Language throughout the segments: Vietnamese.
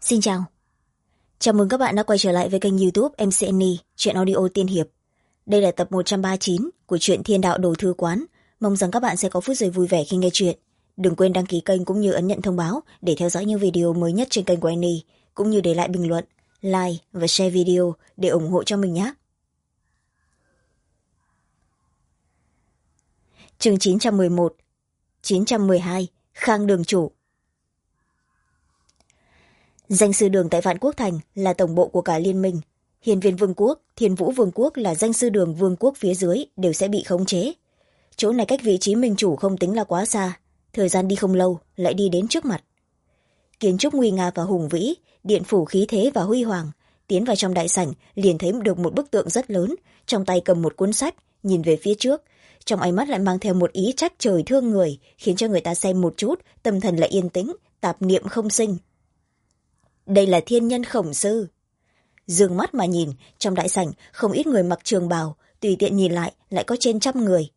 Xin chào. Chào mừng các bạn đã quay trở lại với kênh YouTube MC Annie, truyện audio tiên hiệp. Đây là tập 139 của truyện Thiên Đạo Đồ Thư Quán. Mong rằng các bạn sẽ có phút giây vui vẻ khi nghe truyện. Đừng quên đăng ký kênh cũng như ấn nhận thông báo để theo dõi những video mới nhất trên kênh của Annie, cũng như để lại bình luận, like và share video để ủng hộ cho mình nhé. Chương 911 912 Khang Đường Chủ. Danh sư đường tại Vạn Quốc Thành là tổng bộ của cả liên minh. Hiên Viên Vương quốc, Thiên Vũ Vương quốc là danh sư đường vương quốc phía dưới đều sẽ bị khống chế. Chỗ này cách vị trí minh chủ không tính là quá xa, thời gian đi không lâu lại đi đến trước mặt. Kiến trúc nguy nga và hùng vĩ, điện phủ khí thế và huy hoàng. Tiến vào trong đại sảnh liền thấy được một bức tượng rất lớn, trong tay cầm một cuốn sách, nhìn về phía trước. Trong ánh mắt lại mang theo một ý trách trời thương người, khiến cho người ta xem một chút, tâm thần lại yên tĩnh, tạp niệm không sinh. Đây là thiên nhân Khổng Sư. Dương mắt mà nhìn, trong đại sảnh không ít người mặc trường bào, tùy tiện nhìn lại có trên 100 người.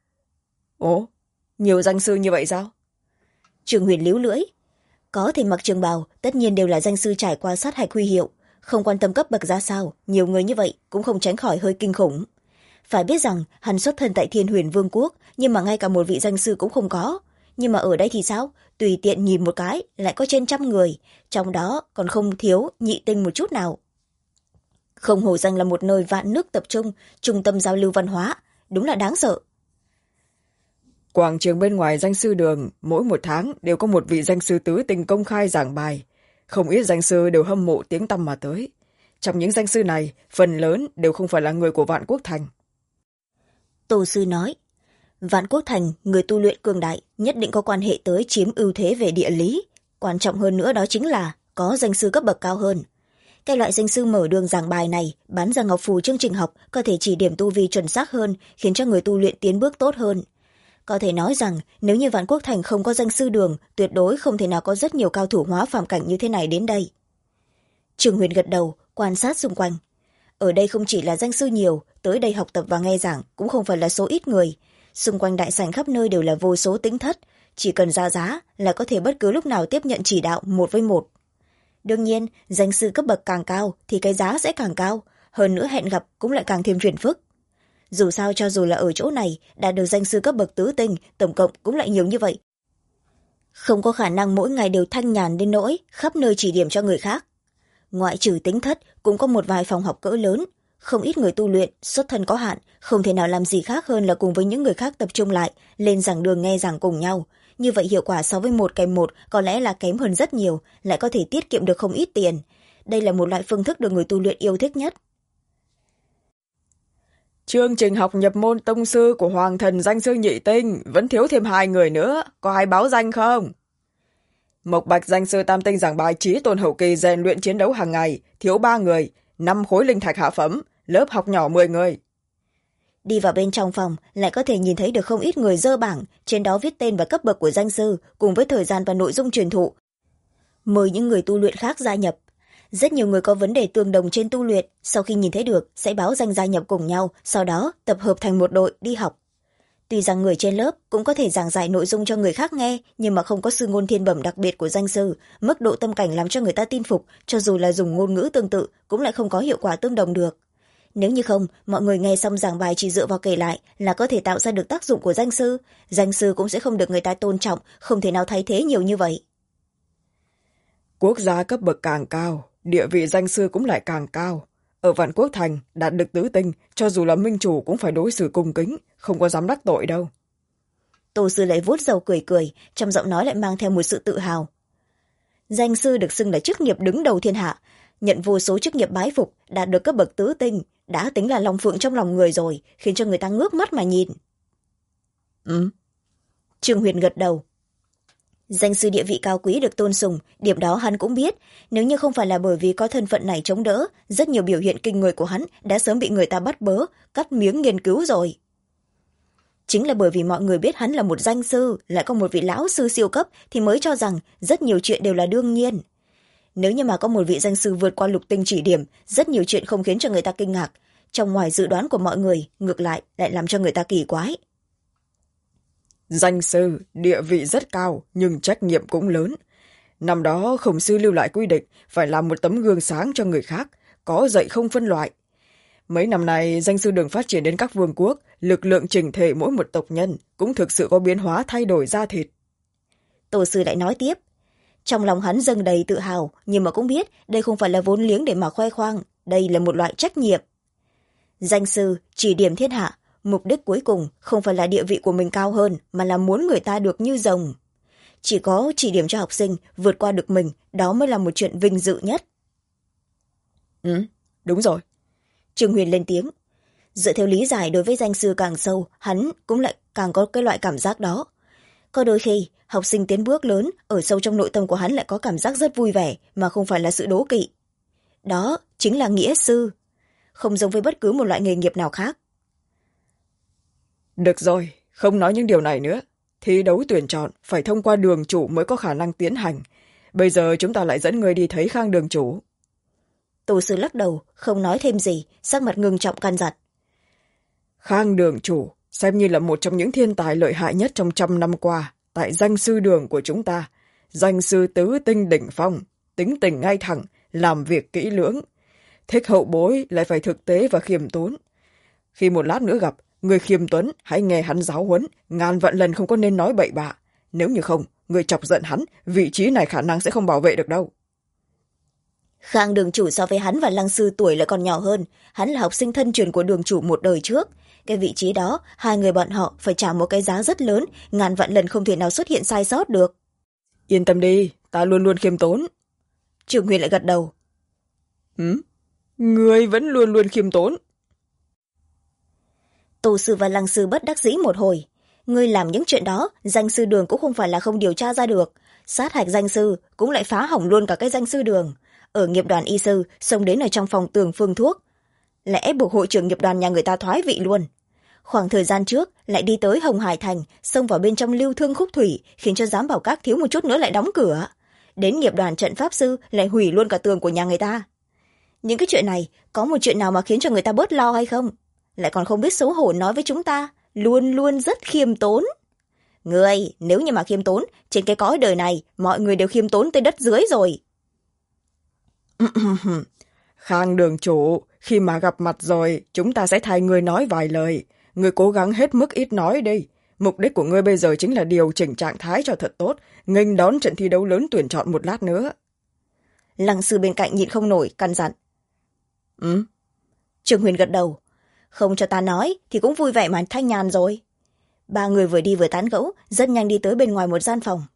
Ồ, nhiều danh sư như vậy sao? Trường Huyền líu lưỡi. Có thể mặc trường bào, tất nhiên đều là danh sư trải qua sát hạch huy hiệu, không quan tâm cấp bậc ra sao, nhiều người như vậy cũng không tránh khỏi hơi kinh khủng. Phải biết rằng hắn xuất thân tại Thiên Huyền Vương quốc, nhưng mà ngay cả một vị danh sư cũng không có. Nhưng mà ở đây thì sao? Tùy tiện nhìn một cái lại có trên 100 người, trong đó còn không thiếu nhị tinh một chút nào. Không hổ danh là một nơi vạn nước tập trung, trung tâm giao lưu văn hóa, đúng là đáng sợ. Quảng trường bên ngoài danh sư đường mỗi một tháng đều có một vị danh sư tứ tinh công khai giảng bài. Không ít danh sư đều hâm mộ tiếng tăm mà tới. Trong những danh sư này, phần lớn đều không phải là người của Vạn Quốc Thành. Tô Sư nói, Vạn Quốc Thành, người tu luyện cường đại, nhất định có quan hệ tới chiếm ưu thế về địa lý. Quan trọng hơn nữa đó chính là có danh sư cấp bậc cao hơn. Cái loại danh sư mở đường giảng bài này, bán ra ngọc phù chương trình học, có thể chỉ điểm tu vi chuẩn xác hơn, khiến cho người tu luyện tiến bước tốt hơn. Có thể nói rằng, nếu như Vạn Quốc Thành không có danh sư đường, tuyệt đối không thể nào có rất nhiều cao thủ hóa phàm cảnh như thế này đến đây. Trường Huyền gật đầu, quan sát xung quanh. Ở đây không chỉ là danh sư nhiều, tới đây học tập và nghe giảng cũng không phải là số ít người. Xung quanh đại sảnh khắp nơi đều là vô số tính thất, chỉ cần ra giá là có thể bất cứ lúc nào tiếp nhận chỉ đạo 1 với 1. Đương nhiên, danh sư cấp bậc càng cao thì cái giá sẽ càng cao, hơn nữa hẹn gặp cũng lại càng thêm phiền phức. Dù sao cho dù là ở chỗ này đạt được danh sư cấp bậc tứ tinh, tổng cộng cũng lại nhiều như vậy. Không có khả năng mỗi ngày đều thanh nhàn đến nỗi khắp nơi chỉ điểm cho người khác. Ngoại trừ tính thất cũng có một vài phòng học cỡ lớn, không ít người tu luyện, xuất thân có hạn, không thể nào làm gì khác hơn là cùng với những người khác tập trung lại, lên giảng đường nghe giảng cùng nhau. Như vậy hiệu quả so với 1 kèm 1 có lẽ là kém hơn rất nhiều, lại có thể tiết kiệm được không ít tiền. Đây là một loại phương thức được người tu luyện yêu thích nhất. Chương trình học nhập môn tông sư của Hoàng Thần danh sư nhị tinh vẫn thiếu thêm 2 người nữa, có ai báo danh không? Mộc Bạch danh sư tam tinh giảng bài trí tôn hậu kỳ rèn luyện chiến đấu hàng ngày, thiếu 3 người, 5 khối linh thạch hạ phẩm, lớp học nhỏ 10 người. Đi vào bên trong phòng lại có thể nhìn thấy được không ít người dơ bảng, trên đó viết tên và cấp bậc của danh sư cùng với thời gian và nội dung truyền thụ. Mời những người tu luyện khác gia nhập. Rất nhiều người có vấn đề tương đồng trên tu luyện, sau khi nhìn thấy được sẽ báo danh gia nhập cùng nhau, sau đó tập hợp thành một đội đi học. Tuy rằng người trên lớp cũng có thể giảng giải nội dung cho người khác nghe, nhưng mà không có sư ngôn thiên bẩm đặc biệt của danh sư, mức độ tâm cảnh làm cho người ta tin phục, cho dù là dùng ngôn ngữ tương tự cũng lại không có hiệu quả tương đồng được. Nếu như không, mọi người nghe xong giảng bài chỉ dựa vào kể lại là có thể tạo ra được tác dụng của danh sư cũng sẽ không được người ta tôn trọng, không thể nào thay thế nhiều như vậy. Quốc gia cấp bậc càng cao, địa vị danh sư cũng lại càng cao. Ở Vạn Quốc Thành, đạt được tứ tinh, cho dù là minh chủ cũng phải đối xử cung kính, không có dám đắc tội đâu. Tô Sư lại vuốt râu cười cười, trong giọng nói lại mang theo một sự tự hào. Danh sư được xưng là chức nghiệp đứng đầu thiên hạ, nhận vô số chức nghiệp bái phục, đạt được cấp bậc tứ tinh, đã tính là long phượng trong lòng người rồi, khiến cho người ta ngước mắt mà nhìn. Trương Huyền gật đầu. Danh sư địa vị cao quý được tôn sùng, điểm đó hắn cũng biết, nếu như không phải là bởi vì có thân phận này chống đỡ, rất nhiều biểu hiện kinh người của hắn đã sớm bị người ta bắt bớ, cắt miếng nghiên cứu rồi. Chính là bởi vì mọi người biết hắn là một danh sư, lại có một vị lão sư siêu cấp thì mới cho rằng rất nhiều chuyện đều là đương nhiên. Nếu như mà có một vị danh sư vượt qua lục tinh chỉ điểm, rất nhiều chuyện không khiến cho người ta kinh ngạc, trong ngoài dự đoán của mọi người, ngược lại làm cho người ta kỳ quái. Danh sư, địa vị rất cao, nhưng trách nhiệm cũng lớn. năm đó khổng sư lưu lại quy định phải làm một tấm gương sáng cho người khác, có dạy không phân loại. Mấy năm nay danh sư đường phát triển đến các vương quốc, lực lượng chỉnh thể mỗi một tộc nhân cũng thực sự có biến hóa thay đổi da thịt. Tổ sư lại nói tiếp. Trong lòng hắn dâng đầy tự hào, nhưng mà cũng biết đây không phải là vốn liếng để mà khoe khoang, đây là một loại trách nhiệm. Danh sư chỉ điểm thiên hạ, mục đích cuối cùng không phải là địa vị của mình cao hơn, mà là muốn người ta được như rồng. Chỉ có chỉ điểm cho học sinh vượt qua được mình, đó mới là một chuyện vinh dự nhất. Đúng rồi. Trương Huyền lên tiếng. Dựa theo lý giải đối với danh sư càng sâu, hắn cũng lại càng có cái loại cảm giác đó. Có đôi khi, học sinh tiến bước lớn, ở sâu trong nội tâm của hắn lại có cảm giác rất vui vẻ, mà không phải là sự đố kỵ. Đó chính là nghĩa sư, không giống với bất cứ một loại nghề nghiệp nào khác. Được rồi, không nói những điều này nữa. Thi đấu tuyển chọn phải thông qua đường chủ mới có khả năng tiến hành. Bây giờ chúng ta lại dẫn người đi thấy Khang đường chủ. Tổ sư lắc đầu, không nói thêm gì, sắc mặt ngưng trọng căn dặn. Khang đường chủ xem như là một trong những thiên tài lợi hại nhất trong 100 năm qua tại danh sư đường của chúng ta. Danh sư tứ tinh đỉnh phong, tính tình ngay thẳng, làm việc kỹ lưỡng. Thích hậu bối lại phải thực tế và khiêm tốn. Khi một lát nữa gặp, người khiêm tuấn hãy nghe hắn giáo huấn, ngàn vạn lần không có nên nói bậy bạ. Nếu như không, người chọc giận hắn, vị trí này khả năng sẽ không bảo vệ được đâu. Khang đường chủ so với hắn và Lăng sư tuổi lại còn nhỏ hơn, hắn là học sinh thân truyền của đường chủ một đời trước. Cái vị trí đó, hai người bọn họ phải trả một cái giá rất lớn, ngàn vạn lần không thể nào xuất hiện sai sót được. Yên tâm đi, ta luôn luôn khiêm tốn. Trường Huyền lại gật đầu. Người vẫn luôn luôn khiêm tốn. Tổ sư và Lăng sư bất đắc dĩ một hồi. Ngươi làm những chuyện đó, danh sư đường cũng không phải là không điều tra ra được. Sát hạch danh sư cũng lại phá hỏng luôn cả cái danh sư đường. Ở nghiệp đoàn y sư, xông đến ở trong phòng tường phương thuốc. Lại ép buộc hội trưởng nghiệp đoàn nhà người ta thoái vị luôn. Khoảng thời gian trước, lại đi tới Hồng Hải Thành, xông vào bên trong Lưu Thương Khúc Thủy, khiến cho giám bảo các thiếu một chút nữa lại đóng cửa. Đến nghiệp đoàn trận pháp sư, lại hủy luôn cả tường của nhà người ta. Những cái chuyện này, có một chuyện nào mà khiến cho người ta bớt lo hay không? Lại còn không biết xấu hổ nói với chúng ta, luôn luôn rất khiêm tốn. Người, nếu như mà khiêm tốn, trên cái cõi đời này, mọi người đều khiêm tốn tới đất dưới rồi. Khang đường chủ, khi mà gặp mặt rồi, chúng ta sẽ thay người nói vài lời. Người cố gắng hết mức ít nói đi. Mục đích của ngươi bây giờ chính là điều chỉnh trạng thái cho thật tốt, nghênh đón trận thi đấu lớn tuyển chọn một lát nữa. Lăng sư bên cạnh nhịn không nổi, căn dặn. Trường Huyền gật đầu. Không cho ta nói thì cũng vui vẻ mà thanh nhàn rồi. Ba người vừa đi vừa tán gẫu, rất nhanh đi tới bên ngoài một gian phòng.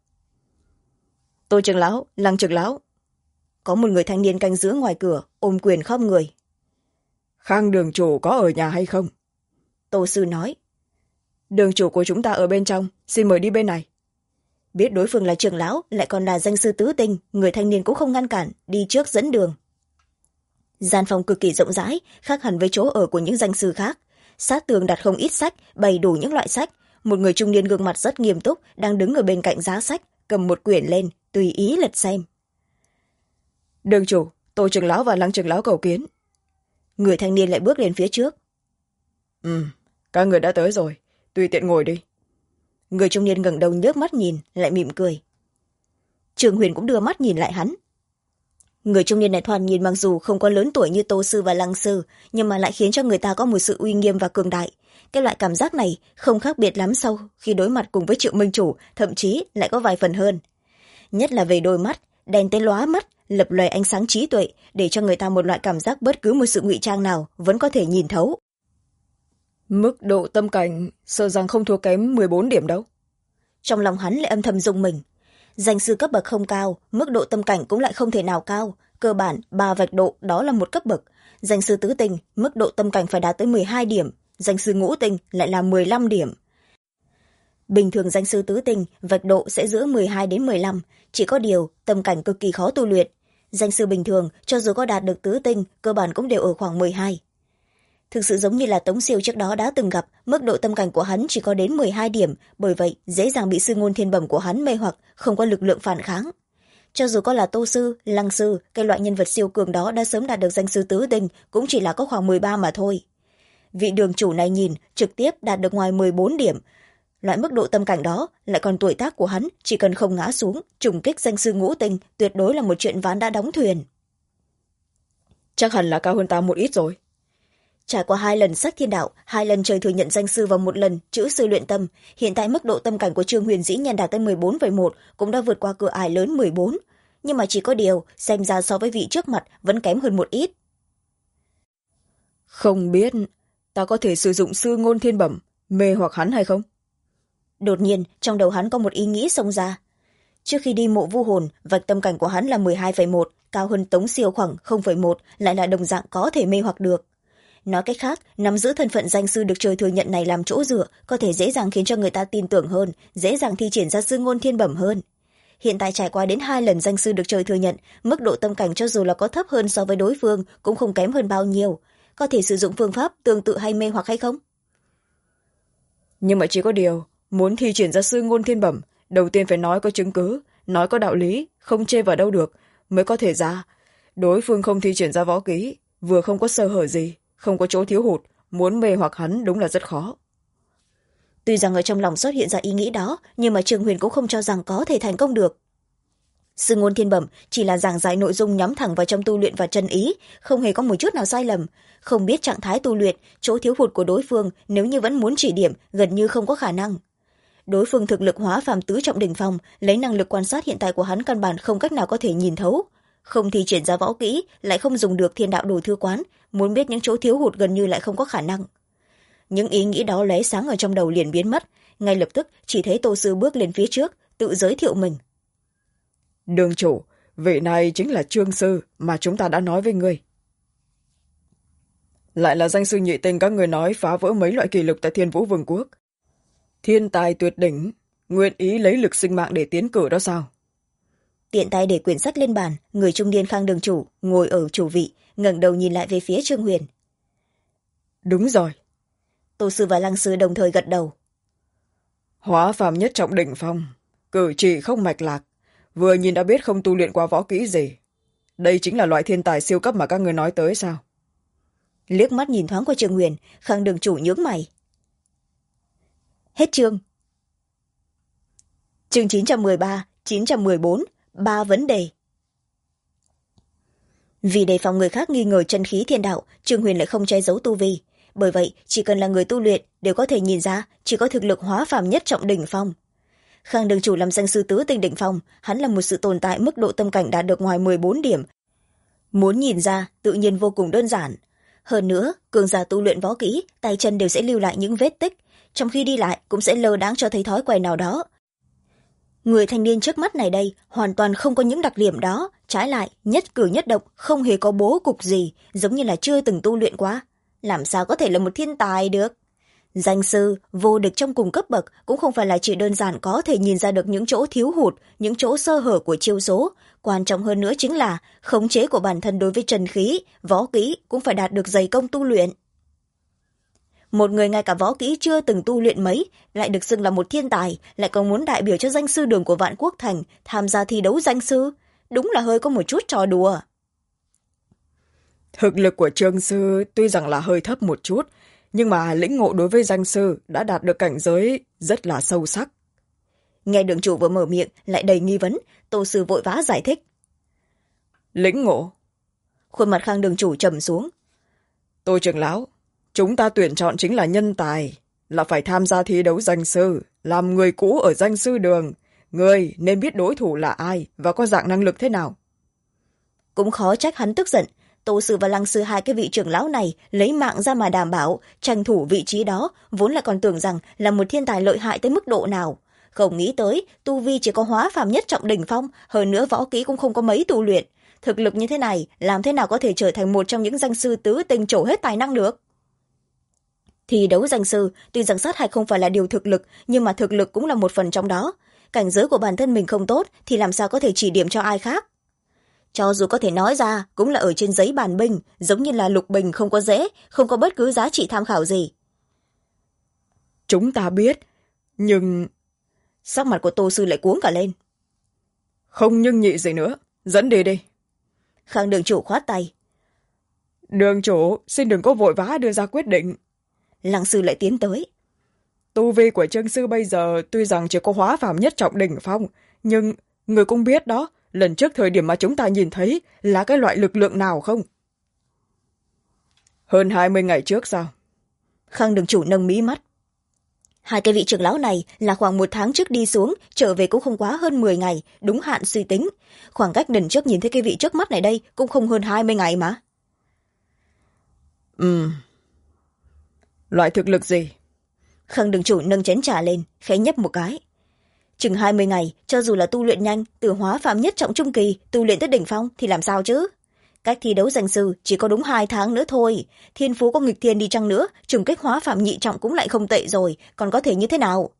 Tô trưởng lão, Lăng trưởng lão. Có một người thanh niên canh giữ ngoài cửa, ôm quyền khom người. Khang đường chủ có ở nhà hay không? Tô sư nói. Đường chủ của chúng ta ở bên trong, xin mời đi bên này. Biết đối phương là trưởng lão, lại còn là danh sư tứ tinh, người thanh niên cũng không ngăn cản, đi trước dẫn đường. Gian phòng cực kỳ rộng rãi, khác hẳn với chỗ ở của những danh sư khác. Sát tường đặt không ít sách, bày đủ những loại sách. Một người trung niên gương mặt rất nghiêm túc, đang đứng ở bên cạnh giá sách, cầm một quyển lên, tùy ý lật xem. Đường chủ, Tô trưởng lão và Lăng trưởng lão cầu kiến. Người thanh niên lại bước lên phía trước. Các người đã tới rồi, tùy tiện ngồi đi. Người trung niên ngẩng đầu nhớt mắt nhìn, lại mỉm cười. Trường Huyền cũng đưa mắt nhìn lại hắn. Người trung niên này thoạt nhìn mặc dù không có lớn tuổi như Tô sư và Lăng sư, nhưng mà lại khiến cho người ta có một sự uy nghiêm và cường đại. Cái loại cảm giác này không khác biệt lắm sau khi đối mặt cùng với Triệu Minh chủ, thậm chí lại có vài phần hơn. Nhất là về đôi mắt, đèn tới lóa mắt, lập lòe ánh sáng trí tuệ, để cho người ta một loại cảm giác bất cứ một sự ngụy trang nào vẫn có thể nhìn thấu. Mức độ tâm cảnh sợ rằng không thua kém 14 điểm đâu. Trong lòng hắn lại âm thầm rung mình. Danh sư cấp bậc không cao, mức độ tâm cảnh cũng lại không thể nào cao. Cơ bản 3 vạch độ đó là một cấp bậc. Danh sư tứ tinh, mức độ tâm cảnh phải đạt tới 12 điểm. Danh sư ngũ tinh lại là 15 điểm. Bình thường danh sư tứ tinh, vạch độ sẽ giữa 12 đến 15. Chỉ có điều, tâm cảnh cực kỳ khó tu luyện. Danh sư bình thường, cho dù có đạt được tứ tinh, cơ bản cũng đều ở khoảng 12. Thực sự giống như là Tống Siêu trước đó đã từng gặp, mức độ tâm cảnh của hắn chỉ có đến 12 điểm, bởi vậy dễ dàng bị sư ngôn thiên bẩm của hắn mê hoặc, không có lực lượng phản kháng. Cho dù có là Tô sư, Lăng sư, cái loại nhân vật siêu cường đó đã sớm đạt được danh sư tứ tinh, cũng chỉ là có khoảng 13 mà thôi. Vị đường chủ này nhìn, trực tiếp đạt được ngoài 14 điểm, loại mức độ tâm cảnh đó lại còn tuổi tác của hắn, chỉ cần không ngã xuống trùng kích danh sư ngũ tinh tuyệt đối là một chuyện ván đã đóng thuyền. Chắc hẳn là cao hơn ta một ít rồi. Trải qua 2 lần sách thiên đạo, 2 lần trời thừa nhận danh sư và 1 lần chữ sư luyện tâm, hiện tại mức độ tâm cảnh của Trương Huyền dĩ nhiên đạt tới 14,1, cũng đã vượt qua cửa ải lớn 14. Nhưng mà chỉ có điều, xem ra so với vị trước mặt vẫn kém hơn một ít. Không biết ta có thể sử dụng sư ngôn thiên bẩm mê hoặc hắn hay không? Đột nhiên trong đầu hắn có một ý nghĩ xông ra. Trước khi đi mộ vu hồn, vạch tâm cảnh của hắn là 12,1, cao hơn Tống Siêu khoảng 0,1, lại là đồng dạng có thể mê hoặc được. Nói cách khác, nắm giữ thân phận danh sư được trời thừa nhận này làm chỗ dựa, có thể dễ dàng khiến cho người ta tin tưởng hơn, dễ dàng thi triển ra sư ngôn thiên bẩm hơn. Hiện tại trải qua đến 2 lần danh sư được trời thừa nhận, mức độ tâm cảnh cho dù là có thấp hơn so với đối phương cũng không kém hơn bao nhiêu. Có thể sử dụng phương pháp tương tự hay mê hoặc hay không? Nhưng mà chỉ có điều, muốn thi triển ra sư ngôn thiên bẩm, đầu tiên phải nói có chứng cứ, nói có đạo lý, không chê vào đâu được, mới có thể ra. Đối phương không thi triển ra võ kỹ, vừa không có sơ hở gì, không có chỗ thiếu hụt, muốn mê hoặc hắn đúng là rất khó. Tuy rằng ở trong lòng xuất hiện ra ý nghĩ đó, nhưng mà Trương Huyền cũng không cho rằng có thể thành công được. Sư ngôn thiên bẩm chỉ là giảng giải nội dung nhắm thẳng vào trong tu luyện và chân ý, không hề có một chút nào sai lầm. Không biết trạng thái tu luyện, chỗ thiếu hụt của đối phương nếu như vẫn muốn chỉ điểm, gần như không có khả năng. Đối phương thực lực hóa phàm tứ trọng đỉnh phong, lấy năng lực quan sát hiện tại của hắn căn bản không cách nào có thể nhìn thấu. Không thi triển ra võ kỹ, lại không dùng được thiên đạo đồ thư quán, muốn biết những chỗ thiếu hụt gần như lại không có khả năng. Những ý nghĩ đó lóe sáng ở trong đầu liền biến mất, ngay lập tức chỉ thấy Tô Sư bước lên phía trước, tự giới thiệu mình. Đường chủ, vị này chính là Trương sư mà chúng ta đã nói với ngươi. Lại là danh sư nhị tinh các người nói phá vỡ mấy loại kỷ lục tại Thiên Vũ Vương quốc. Thiên tài tuyệt đỉnh, nguyện ý lấy lực sinh mạng để tiến cử đó sao? Tiện tay để quyển sách lên bàn, người trung niên Khang đường chủ ngồi ở chủ vị, ngẩng đầu nhìn lại về phía Trương Huyền. Đúng rồi. Tô sư và Lăng sư đồng thời gật đầu. Hóa phàm nhất trọng đỉnh phong, cử chỉ không mạch lạc, vừa nhìn đã biết không tu luyện qua võ kỹ gì. Đây chính là loại thiên tài siêu cấp mà các người nói tới sao? Liếc mắt nhìn thoáng qua Trương Huyền, Khang đường chủ nhướng mày. Hết chương. Chương 913, 914, 3 vấn đề. Vì đề phòng người khác nghi ngờ chân khí thiên đạo, Trương Huyền lại không che giấu tu vi. Bởi vậy, chỉ cần là người tu luyện đều có thể nhìn ra chỉ có thực lực hóa phàm nhất trọng đỉnh phong. Khang đường chủ làm danh sư tứ tinh đỉnh phong, hắn là một sự tồn tại mức độ tâm cảnh đạt được ngoài 14 điểm. Muốn nhìn ra, tự nhiên vô cùng đơn giản. Hơn nữa, cường giả tu luyện võ kỹ, tay chân đều sẽ lưu lại những vết tích, trong khi đi lại cũng sẽ lơ đãng cho thấy thói quen nào đó. Người thanh niên trước mắt này đây hoàn toàn không có những đặc điểm đó, trái lại nhất cử nhất động không hề có bố cục gì, giống như là chưa từng tu luyện quá. Làm sao có thể là một thiên tài được? Danh sư vô địch trong cùng cấp bậc cũng không phải là chỉ đơn giản có thể nhìn ra được những chỗ thiếu hụt, những chỗ sơ hở của chiêu số. Quan trọng hơn nữa chính là khống chế của bản thân đối với trần khí, võ kỹ cũng phải đạt được dày công tu luyện. Một người ngay cả võ kỹ chưa từng tu luyện mấy, lại được xưng là một thiên tài, lại còn muốn đại biểu cho danh sư đường của Vạn Quốc Thành tham gia thi đấu danh sư. Đúng là hơi có một chút trò đùa. Thực lực của Trương sư tuy rằng là hơi thấp một chút, nhưng mà lĩnh ngộ đối với danh sư đã đạt được cảnh giới rất là sâu sắc. Nghe đường chủ vừa mở miệng lại đầy nghi vấn, Tô sư vội vã giải thích. Lĩnh ngộ? Khuôn mặt Khang đường chủ trầm xuống. Tô trưởng lão, chúng ta tuyển chọn chính là nhân tài, là phải tham gia thi đấu danh sư, làm người cũ ở danh sư đường. Người nên biết đối thủ là ai và có dạng năng lực thế nào. Cũng khó trách hắn tức giận. Tô sư và Lăng sư hai cái vị trưởng lão này lấy mạng ra mà đảm bảo, tranh thủ vị trí đó, vốn là còn tưởng rằng là một thiên tài lợi hại tới mức độ nào. Không nghĩ tới, tu vi chỉ có hóa phàm nhất trọng đỉnh phong, hơn nữa võ kỹ cũng không có mấy tu luyện. Thực lực như thế này, làm thế nào có thể trở thành một trong những danh sư tứ tinh trổ hết tài năng được? Thi đấu danh sư, tuy rằng sát hạch không phải là điều thực lực, nhưng mà thực lực cũng là một phần trong đó. Cảnh giới của bản thân mình không tốt, thì làm sao có thể chỉ điểm cho ai khác? Cho dù có thể nói ra, cũng là ở trên giấy bàn binh, giống như là lục bình không có dễ, không có bất cứ giá trị tham khảo gì. Chúng ta biết, nhưng... Sắc mặt của Tô sư lại cuống cả lên. Không nhưng nhị gì nữa, dẫn đi đi. Khang đường chủ khoát tay. Đường chủ, xin đừng có vội vã đưa ra quyết định. Lăng sư lại tiến tới. tu vi của Trương sư bây giờ tuy rằng chỉ có hóa phàm nhất trọng đỉnh phong, nhưng người cũng biết đó, lần trước thời điểm mà chúng ta nhìn thấy là cái loại lực lượng nào không? Hơn 20 ngày trước sao? Khang đường chủ nâng mí mắt. Hai cái vị trưởng lão này là khoảng 1 tháng trước đi xuống, trở về cũng không quá hơn 10 ngày, đúng hạn suy tính. Khoảng cách lần trước nhìn thấy cái vị trước mắt này đây cũng không hơn 20 ngày mà. Loại thực lực gì? Khang đường chủ nâng chén trà lên, khẽ nhấp một cái. Chừng 20 ngày, cho dù là tu luyện nhanh, từ hóa phàm nhất trọng trung kỳ, tu luyện tới đỉnh phong thì làm sao chứ? Cách thi đấu danh sư chỉ có đúng 2 tháng nữa thôi. Thiên phú có nghịch thiên đi chăng nữa, trùng kích hóa phàm nhị trọng cũng lại không tệ rồi, còn có thể như thế nào?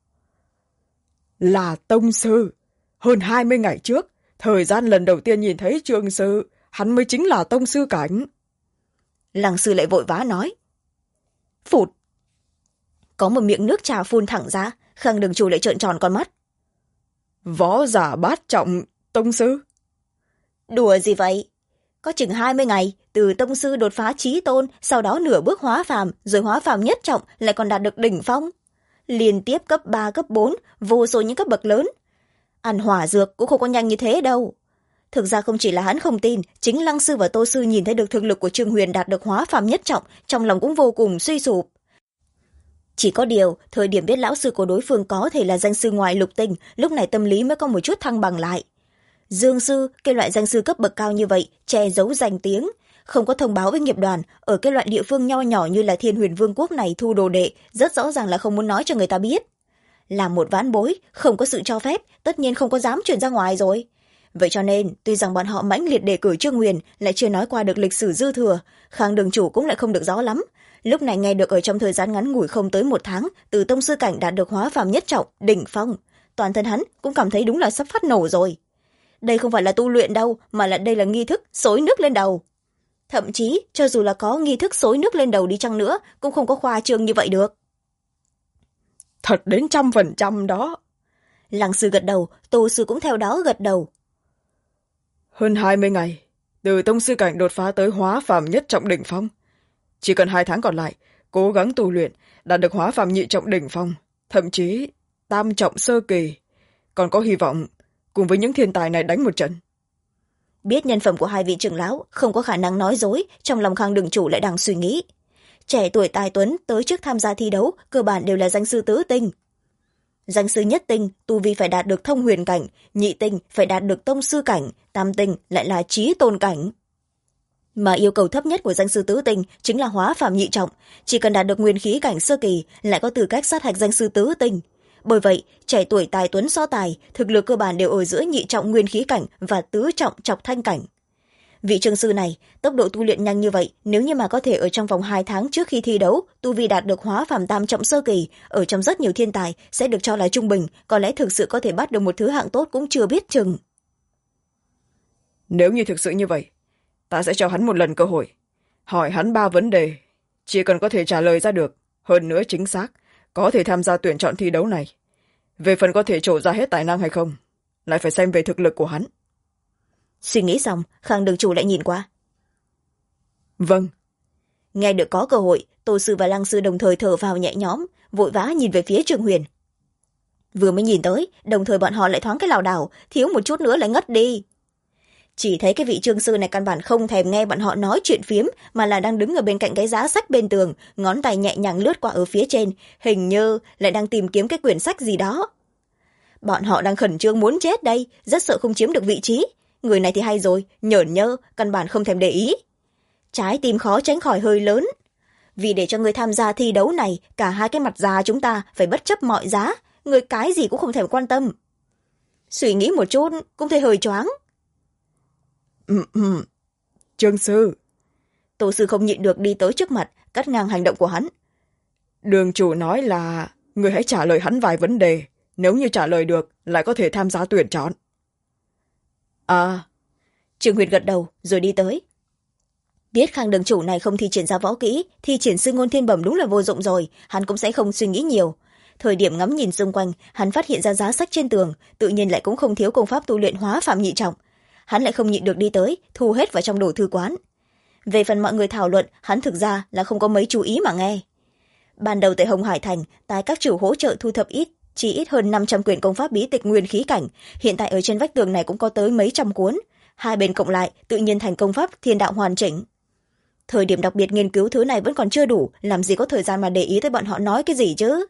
Là tông sư. Hơn 20 ngày trước, thời gian lần đầu tiên nhìn thấy Trương sư, hắn mới chính là tông sư cảnh. Lăng sư lại vội vã nói. Phụt! Có một miệng nước trà phun thẳng ra, Khang đường chủ lại trợn tròn con mắt. Võ giả bát trọng tông sư? Đùa gì vậy? Có chừng 20 ngày, từ tông sư đột phá chí tôn, sau đó nửa bước hóa phàm, rồi hóa phàm nhất trọng lại còn đạt được đỉnh phong. Liên tiếp cấp 3, cấp 4, vô số những cấp bậc lớn. Ăn hỏa dược cũng không có nhanh như thế đâu. Thực ra không chỉ là hắn không tin, chính Lăng sư và Tô sư nhìn thấy được thực lực của Trương Huyền đạt được hóa phàm nhất trọng, trong lòng cũng vô cùng suy sụp. Chỉ có điều, thời điểm biết lão sư của đối phương có thể là danh sư ngoài lục tinh, lúc này tâm lý mới có một chút thăng bằng lại. Dương sư, cái loại danh sư cấp bậc cao như vậy, che giấu danh tiếng, không có thông báo với nghiệp đoàn, ở cái loại địa phương nho nhỏ như là Thiên Huyền Vương quốc này thu đồ đệ, rất rõ ràng là không muốn nói cho người ta biết. Là một vãn bối, không có sự cho phép, tất nhiên không có dám truyền ra ngoài rồi. Vậy cho nên, tuy rằng bọn họ mãnh liệt đề cử Trương Huyền, lại chưa nói qua được lịch sử dư thừa, Khang đường chủ cũng lại không được rõ lắm. Lúc này nghe được ở trong thời gian ngắn ngủi không tới 1 tháng, từ tông sư cảnh đạt được hóa phàm nhất trọng, đỉnh phong. Toàn thân hắn cũng cảm thấy đúng là sắp phát nổ rồi. Đây không phải là tu luyện đâu, mà là đây là nghi thức xối nước lên đầu. Thậm chí, cho dù là có nghi thức xối nước lên đầu đi chăng nữa, cũng không có khoa trương như vậy được. Thật đến 100% đó. Lăng sư gật đầu, Tô sư cũng theo đó gật đầu. Hơn 20 ngày, từ tông sư cảnh đột phá tới hóa phàm nhất trọng đỉnh phong. Chỉ cần 2 tháng còn lại, cố gắng tu luyện, đạt được hóa phàm nhị trọng đỉnh phong, thậm chí tam trọng sơ kỳ. Còn có hy vọng cùng với những thiên tài này đánh một trận. Biết nhân phẩm của hai vị trưởng lão, không có khả năng nói dối, trong lòng Khang đường chủ lại đang suy nghĩ. Trẻ tuổi tài tuấn tới trước tham gia thi đấu, cơ bản đều là danh sư tứ tinh. Danh sư nhất tinh, tu vi phải đạt được thông huyền cảnh, nhị tinh phải đạt được tông sư cảnh, tam tinh lại là chí tôn cảnh. Mà yêu cầu thấp nhất của danh sư tứ tinh chính là hóa phàm nhị trọng, chỉ cần đạt được nguyên khí cảnh sơ kỳ lại có tư cách sát hạch danh sư tứ tinh. Bởi vậy, trẻ tuổi tài tuấn so tài, thực lực cơ bản đều ở giữa nhị trọng nguyên khí cảnh và tứ trọng trọc thanh cảnh. Vị Trương sư này, tốc độ tu luyện nhanh như vậy, nếu như mà có thể ở trong vòng 2 tháng trước khi thi đấu, tu vi đạt được hóa phàm tam trọng sơ kỳ, ở trong rất nhiều thiên tài sẽ được cho là trung bình, có lẽ thực sự có thể bắt được một thứ hạng tốt cũng chưa biết chừng. Nếu như thực sự như vậy, ta sẽ cho hắn một lần cơ hội, hỏi hắn 3 vấn đề, chỉ cần có thể trả lời ra được, hơn nữa chính xác, có thể tham gia tuyển chọn thi đấu này. Về phần có thể trổ ra hết tài năng hay không, lại phải xem về thực lực của hắn. Suy nghĩ xong, Khang đường chủ lại nhìn qua. Vâng. Nghe được có cơ hội, Tô sư và Lăng sư đồng thời thở phào nhẹ nhõm, vội vã nhìn về phía Trương Huyền. Vừa mới nhìn tới, đồng thời bọn họ lại thoáng cái lảo đảo, thiếu một chút nữa lại ngất đi. Chỉ thấy cái vị Trương sư này căn bản không thèm nghe bọn họ nói chuyện phiếm, mà là đang đứng ở bên cạnh cái giá sách bên tường, ngón tay nhẹ nhàng lướt qua ở phía trên, hình như lại đang tìm kiếm cái quyển sách gì đó. Bọn họ đang khẩn trương muốn chết đây, rất sợ không chiếm được vị trí. Người này thì hay rồi, nhởn nhơ, căn bản không thèm để ý. Trái tim khó tránh khỏi hơi lớn. Vì để cho người tham gia thi đấu này, cả hai cái mặt già chúng ta phải bất chấp mọi giá, người cái gì cũng không thèm quan tâm. Suy nghĩ một chút, cũng thấy hơi choáng. Trương sư. Tô sư không nhịn được đi tới trước mặt, cắt ngang hành động của hắn. Đường chủ nói là người hãy trả lời hắn vài vấn đề, nếu như trả lời được lại có thể tham gia tuyển chọn. À. Trương Huyền gật đầu rồi đi tới. Biết Khang đường chủ này không thi triển ra võ kỹ, thi triển sư ngôn thiên bẩm đúng là vô dụng rồi, hắn cũng sẽ không suy nghĩ nhiều. Thời điểm ngắm nhìn xung quanh, hắn phát hiện ra giá sách trên tường, tự nhiên lại cũng không thiếu công pháp tu luyện hóa phàm nhị trọng. Hắn lại không nhịn được đi tới, thu hết vào trong đồ thư quán. Về phần mọi người thảo luận, hắn thực ra là không có mấy chú ý mà nghe. ban đầu tại Hồng Hải Thành, tài các chủ hỗ trợ thu thập chỉ ít hơn 500 quyển công pháp bí tịch nguyên khí cảnh. Hiện tại ở trên vách tường này cũng có tới mấy trăm cuốn. Hai bên cộng lại tự nhiên thành công pháp thiên đạo hoàn chỉnh. Thời điểm đặc biệt nghiên cứu thứ này vẫn còn chưa đủ, làm gì có thời gian mà để ý tới bọn họ nói cái gì chứ.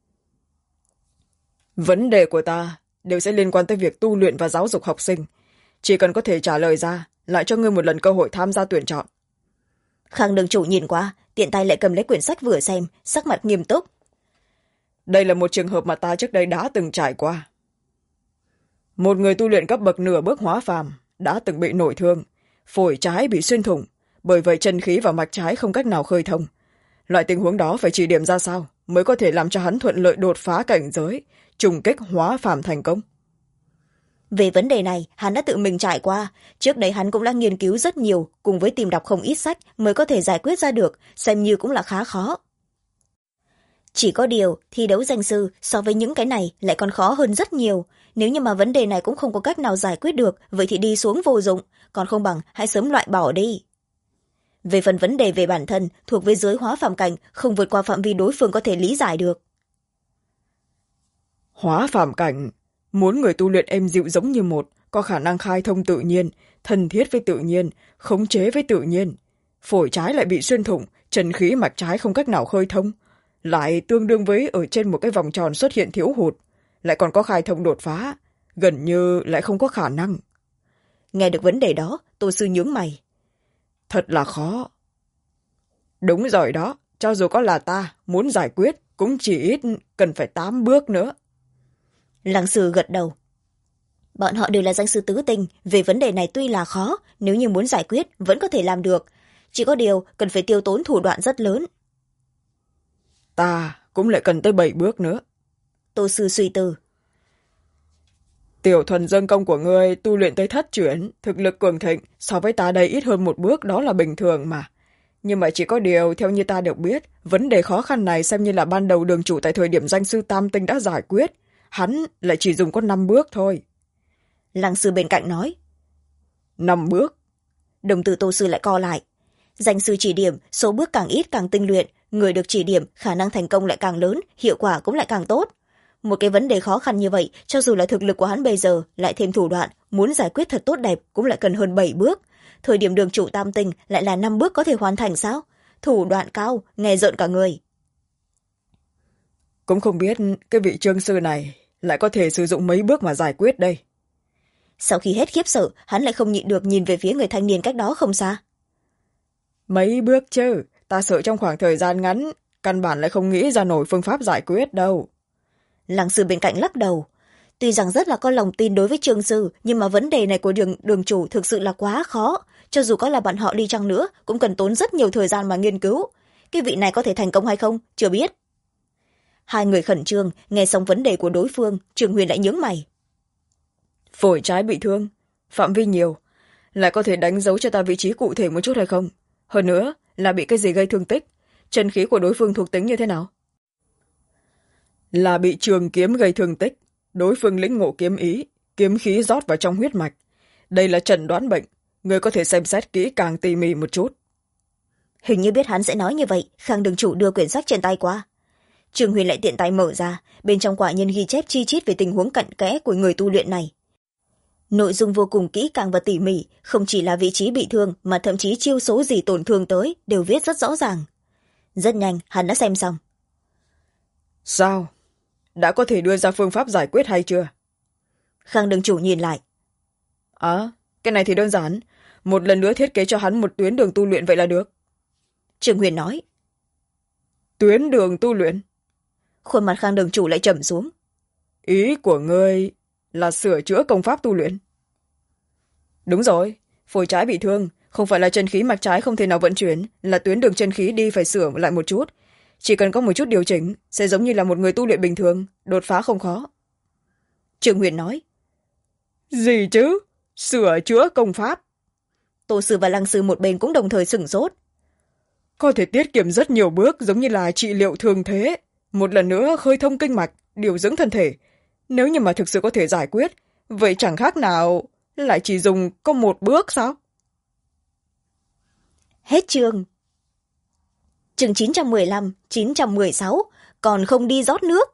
Vấn đề của ta đều sẽ liên quan tới việc tu luyện và giáo dục học sinh. Chỉ cần có thể trả lời ra, lại cho ngươi một lần cơ hội tham gia tuyển chọn. Khang đường chủ nhìn qua, tiện tay lại cầm lấy quyển sách vừa xem, sắc mặt nghiêm túc. Đây là một trường hợp mà ta trước đây đã từng trải qua. Một người tu luyện cấp bậc nửa bước hóa phàm đã từng bị nổi thương, phổi trái bị xuyên thủng, bởi vậy chân khí và mạch trái không cách nào khơi thông. Loại tình huống đó phải chỉ điểm ra sao mới có thể làm cho hắn thuận lợi đột phá cảnh giới, trùng kích hóa phàm thành công. Về vấn đề này, hắn đã tự mình trải qua. Trước đấy hắn cũng đã nghiên cứu rất nhiều, cùng với tìm đọc không ít sách mới có thể giải quyết ra được, xem như cũng là khá khó. Chỉ có điều, thi đấu danh sư so với những cái này lại còn khó hơn rất nhiều. Nếu như mà vấn đề này cũng không có cách nào giải quyết được, vậy thì đi xuống vô dụng, còn không bằng hãy sớm loại bỏ đi. Về phần vấn đề về bản thân, thuộc về giới hóa phàm cảnh, không vượt qua phạm vi đối phương có thể lý giải được. Hóa phàm cảnh, muốn người tu luyện êm dịu giống như một, có khả năng khai thông tự nhiên, thân thiết với tự nhiên, khống chế với tự nhiên. Phổi trái lại bị xuyên thủng, chân khí mạch trái không cách nào khơi thông, lại tương đương với ở trên một cái vòng tròn xuất hiện thiếu hụt, lại còn có khai thông đột phá, gần như lại không có khả năng. Nghe được vấn đề đó, Tô sư nhướng mày. Thật là khó. Đúng rồi đó, cho dù có là ta muốn giải quyết cũng chỉ ít cần phải 8 bước nữa. Lăng sư gật đầu. Bọn họ đều là danh sư tứ tinh, về vấn đề này tuy là khó, nếu như muốn giải quyết vẫn có thể làm được, chỉ có điều cần phải tiêu tốn thủ đoạn rất lớn. Ta cũng lại cần tới 7 bước nữa. Tô sư suy tư. Tiểu thuần dương công của ngươi tu luyện tới thất chuyển, thực lực cường thịnh, so với ta đây ít hơn một bước đó là bình thường mà. Nhưng mà chỉ có điều, theo như ta được biết, vấn đề khó khăn này xem như là ban đầu đường chủ tại thời điểm danh sư tam tinh đã giải quyết. Hắn lại chỉ dùng có 5 bước thôi. Lăng sư bên cạnh nói. 5 bước. Đồng tử Tô sư lại co lại. Danh sư chỉ điểm, số bước càng ít càng tinh luyện, người được chỉ điểm, khả năng thành công lại càng lớn, hiệu quả cũng lại càng tốt. Một cái vấn đề khó khăn như vậy, cho dù là thực lực của hắn bây giờ, lại thêm thủ đoạn, muốn giải quyết thật tốt đẹp cũng lại cần hơn 7 bước. Thời điểm đường chủ tam tinh lại là 5 bước có thể hoàn thành sao? Thủ đoạn cao, nghe rợn cả người. Cũng không biết cái vị trương sư này lại có thể sử dụng mấy bước mà giải quyết đây. Sau khi hết khiếp sợ, hắn lại không nhịn được nhìn về phía người thanh niên cách đó không xa. Mấy bước chứ, ta sợ trong khoảng thời gian ngắn, căn bản lại không nghĩ ra nổi phương pháp giải quyết đâu. Lăng sư bên cạnh lắc đầu. Tuy rằng rất là có lòng tin đối với trương sư, nhưng mà vấn đề này của đường chủ thực sự là quá khó. Cho dù có là bọn họ đi chăng nữa, cũng cần tốn rất nhiều thời gian mà nghiên cứu. Cái vị này có thể thành công hay không, chưa biết. Hai người khẩn trương, nghe xong vấn đề của đối phương, Trường Huyền lại nhướng mày. Phổi trái bị thương, phạm vi nhiều, lại có thể đánh dấu cho ta vị trí cụ thể một chút hay không? Hơn nữa, là bị cái gì gây thương tích? Chân khí của đối phương thuộc tính như thế nào? Là bị trường kiếm gây thương tích, đối phương lĩnh ngộ kiếm ý, kiếm khí rót vào trong huyết mạch. Đây là chẩn đoán bệnh, người có thể xem xét kỹ càng tỉ mỉ một chút. Hình như biết hắn sẽ nói như vậy, Khang đường chủ đưa quyển sách trên tay qua. Trường Huyền lại tiện tay mở ra, bên trong quả nhiên ghi chép chi chít về tình huống cặn kẽ của người tu luyện này. Nội dung vô cùng kỹ càng và tỉ mỉ, không chỉ là vị trí bị thương mà thậm chí chiêu số gì tổn thương tới đều viết rất rõ ràng. Rất nhanh, hắn đã xem xong. Sao? Đã có thể đưa ra phương pháp giải quyết hay chưa? Khang đường chủ nhìn lại. Cái này thì đơn giản. Một lần nữa thiết kế cho hắn một tuyến đường tu luyện vậy là được. Trường Huyền nói. Tuyến đường tu luyện? Khuôn mặt Khang đường chủ lại trầm xuống. Ý của ngươi là sửa chữa công pháp tu luyện? Đúng rồi, phổi trái bị thương, không phải là chân khí mạch trái không thể nào vận chuyển, là tuyến đường chân khí đi phải sửa lại một chút. Chỉ cần có một chút điều chỉnh, sẽ giống như là một người tu luyện bình thường, đột phá không khó. Trường Huyền nói. Gì chứ? Sửa chữa công pháp? Tô sư và Lăng sư một bên cũng đồng thời sửng sốt. Có thể tiết kiệm rất nhiều bước, giống như là trị liệu thường thế. Một lần nữa khơi thông kinh mạch, điều dưỡng thân thể. Nếu như mà thực sự có thể giải quyết, vậy chẳng khác nào lại chỉ dùng có một bước sao? Hết chương. chừng 915, 916, còn không đi rót nước.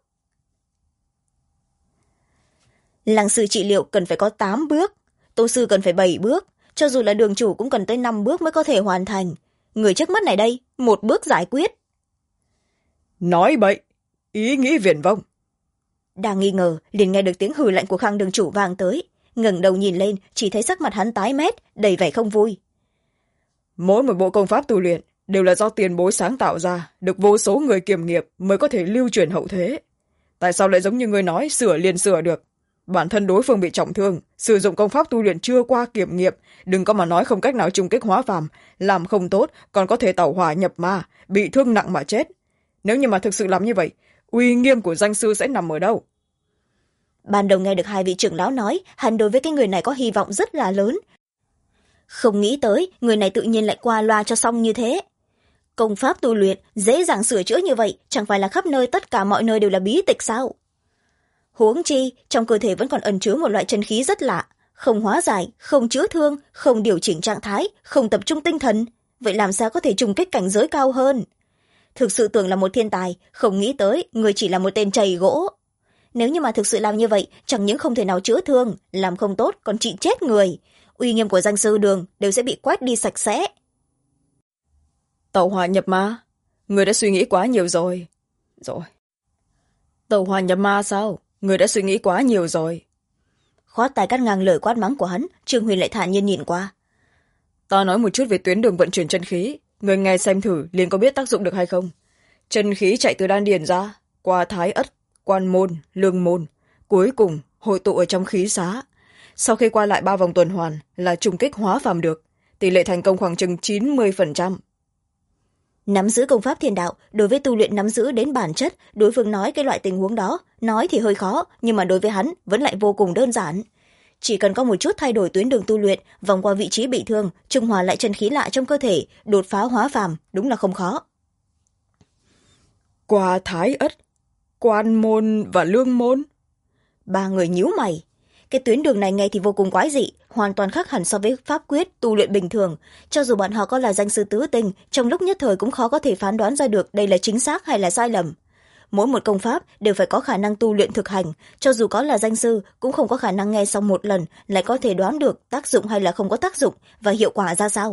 Lăng sư trị liệu cần phải có 8 bước, tô sư cần phải 7 bước, cho dù là đường chủ cũng cần tới 5 bước mới có thể hoàn thành. Người trước mắt này đây, 1 bước giải quyết. Nói bậy, ý nghĩ viển vông. Đang nghi ngờ, liền nghe được tiếng hừ lạnh của Khang đường chủ vang tới. Ngẩng đầu nhìn lên, chỉ thấy sắc mặt hắn tái mét, đầy vẻ không vui. Mỗi một bộ công pháp tu luyện đều là do tiền bối sáng tạo ra, được vô số người kiểm nghiệp mới có thể lưu truyền hậu thế. Tại sao lại giống như người nói sửa liền sửa được? Bản thân đối phương bị trọng thương, sử dụng công pháp tu luyện chưa qua kiểm nghiệm, đừng có mà nói không cách nào trùng kích hóa phàm, làm không tốt còn có thể tẩu hỏa nhập ma, bị thương nặng mà chết. Nếu như mà thực sự làm như vậy, uy nghiêm của danh sư sẽ nằm ở đâu? Ban đầu nghe được hai vị trưởng lão nói, hắn đối với cái người này có hy vọng rất là lớn. Không nghĩ tới, người này tự nhiên lại qua loa cho xong như thế. Công pháp tu luyện, dễ dàng sửa chữa như vậy, chẳng phải là khắp nơi tất cả mọi nơi đều là bí tịch sao? Huống chi, trong cơ thể vẫn còn ẩn chứa một loại chân khí rất lạ, không hóa giải, không chữa thương, không điều chỉnh trạng thái, không tập trung tinh thần. Vậy làm sao có thể trùng kích cảnh giới cao hơn? Thực sự tưởng là một thiên tài, không nghĩ tới, người chỉ là một tên chày gỗ. Nếu như mà thực sự làm như vậy, chẳng những không thể nào chữa thương, làm không tốt còn trị chết người. Uy nghiêm của danh sư đường đều sẽ bị quét đi sạch sẽ. Tẩu hỏa nhập ma? Người đã suy nghĩ quá nhiều rồi. Tẩu hỏa nhập ma sao? Người đã suy nghĩ quá nhiều rồi. Khoát tay cắt ngang lời quát mắng của hắn, Trương Huyền lại thản nhiên nhìn qua. Ta nói một chút về tuyến đường vận chuyển chân khí. Người nghe xem thử liền có biết tác dụng được hay không. Chân khí chạy từ đan điền ra, qua thái ất, quan môn, lương môn, cuối cùng hội tụ ở trong khí xá. Sau khi qua lại 3 vòng tuần hoàn là trùng kích hóa phàm được, tỷ lệ thành công khoảng chừng 90%. Nắm giữ công pháp thiên đạo, đối với tu luyện nắm giữ đến bản chất, đối phương nói cái loại tình huống đó, nói thì hơi khó, nhưng mà đối với hắn vẫn lại vô cùng đơn giản. Chỉ cần có một chút thay đổi tuyến đường tu luyện, vòng qua vị trí bị thương, trung hòa lại chân khí lạ trong cơ thể, đột phá hóa phàm, đúng là không khó. Qua thái ất, quan môn và lương môn. 3 người nhíu mày. Cái tuyến đường này nghe thì vô cùng quái dị, hoàn toàn khác hẳn so với pháp quyết tu luyện bình thường. Cho dù bọn họ có là danh sư tứ tinh, trong lúc nhất thời cũng khó có thể phán đoán ra được đây là chính xác hay là sai lầm. Mỗi một công pháp đều phải có khả năng tu luyện thực hành, cho dù có là danh sư cũng không có khả năng nghe xong một lần lại có thể đoán được tác dụng hay là không có tác dụng và hiệu quả ra sao.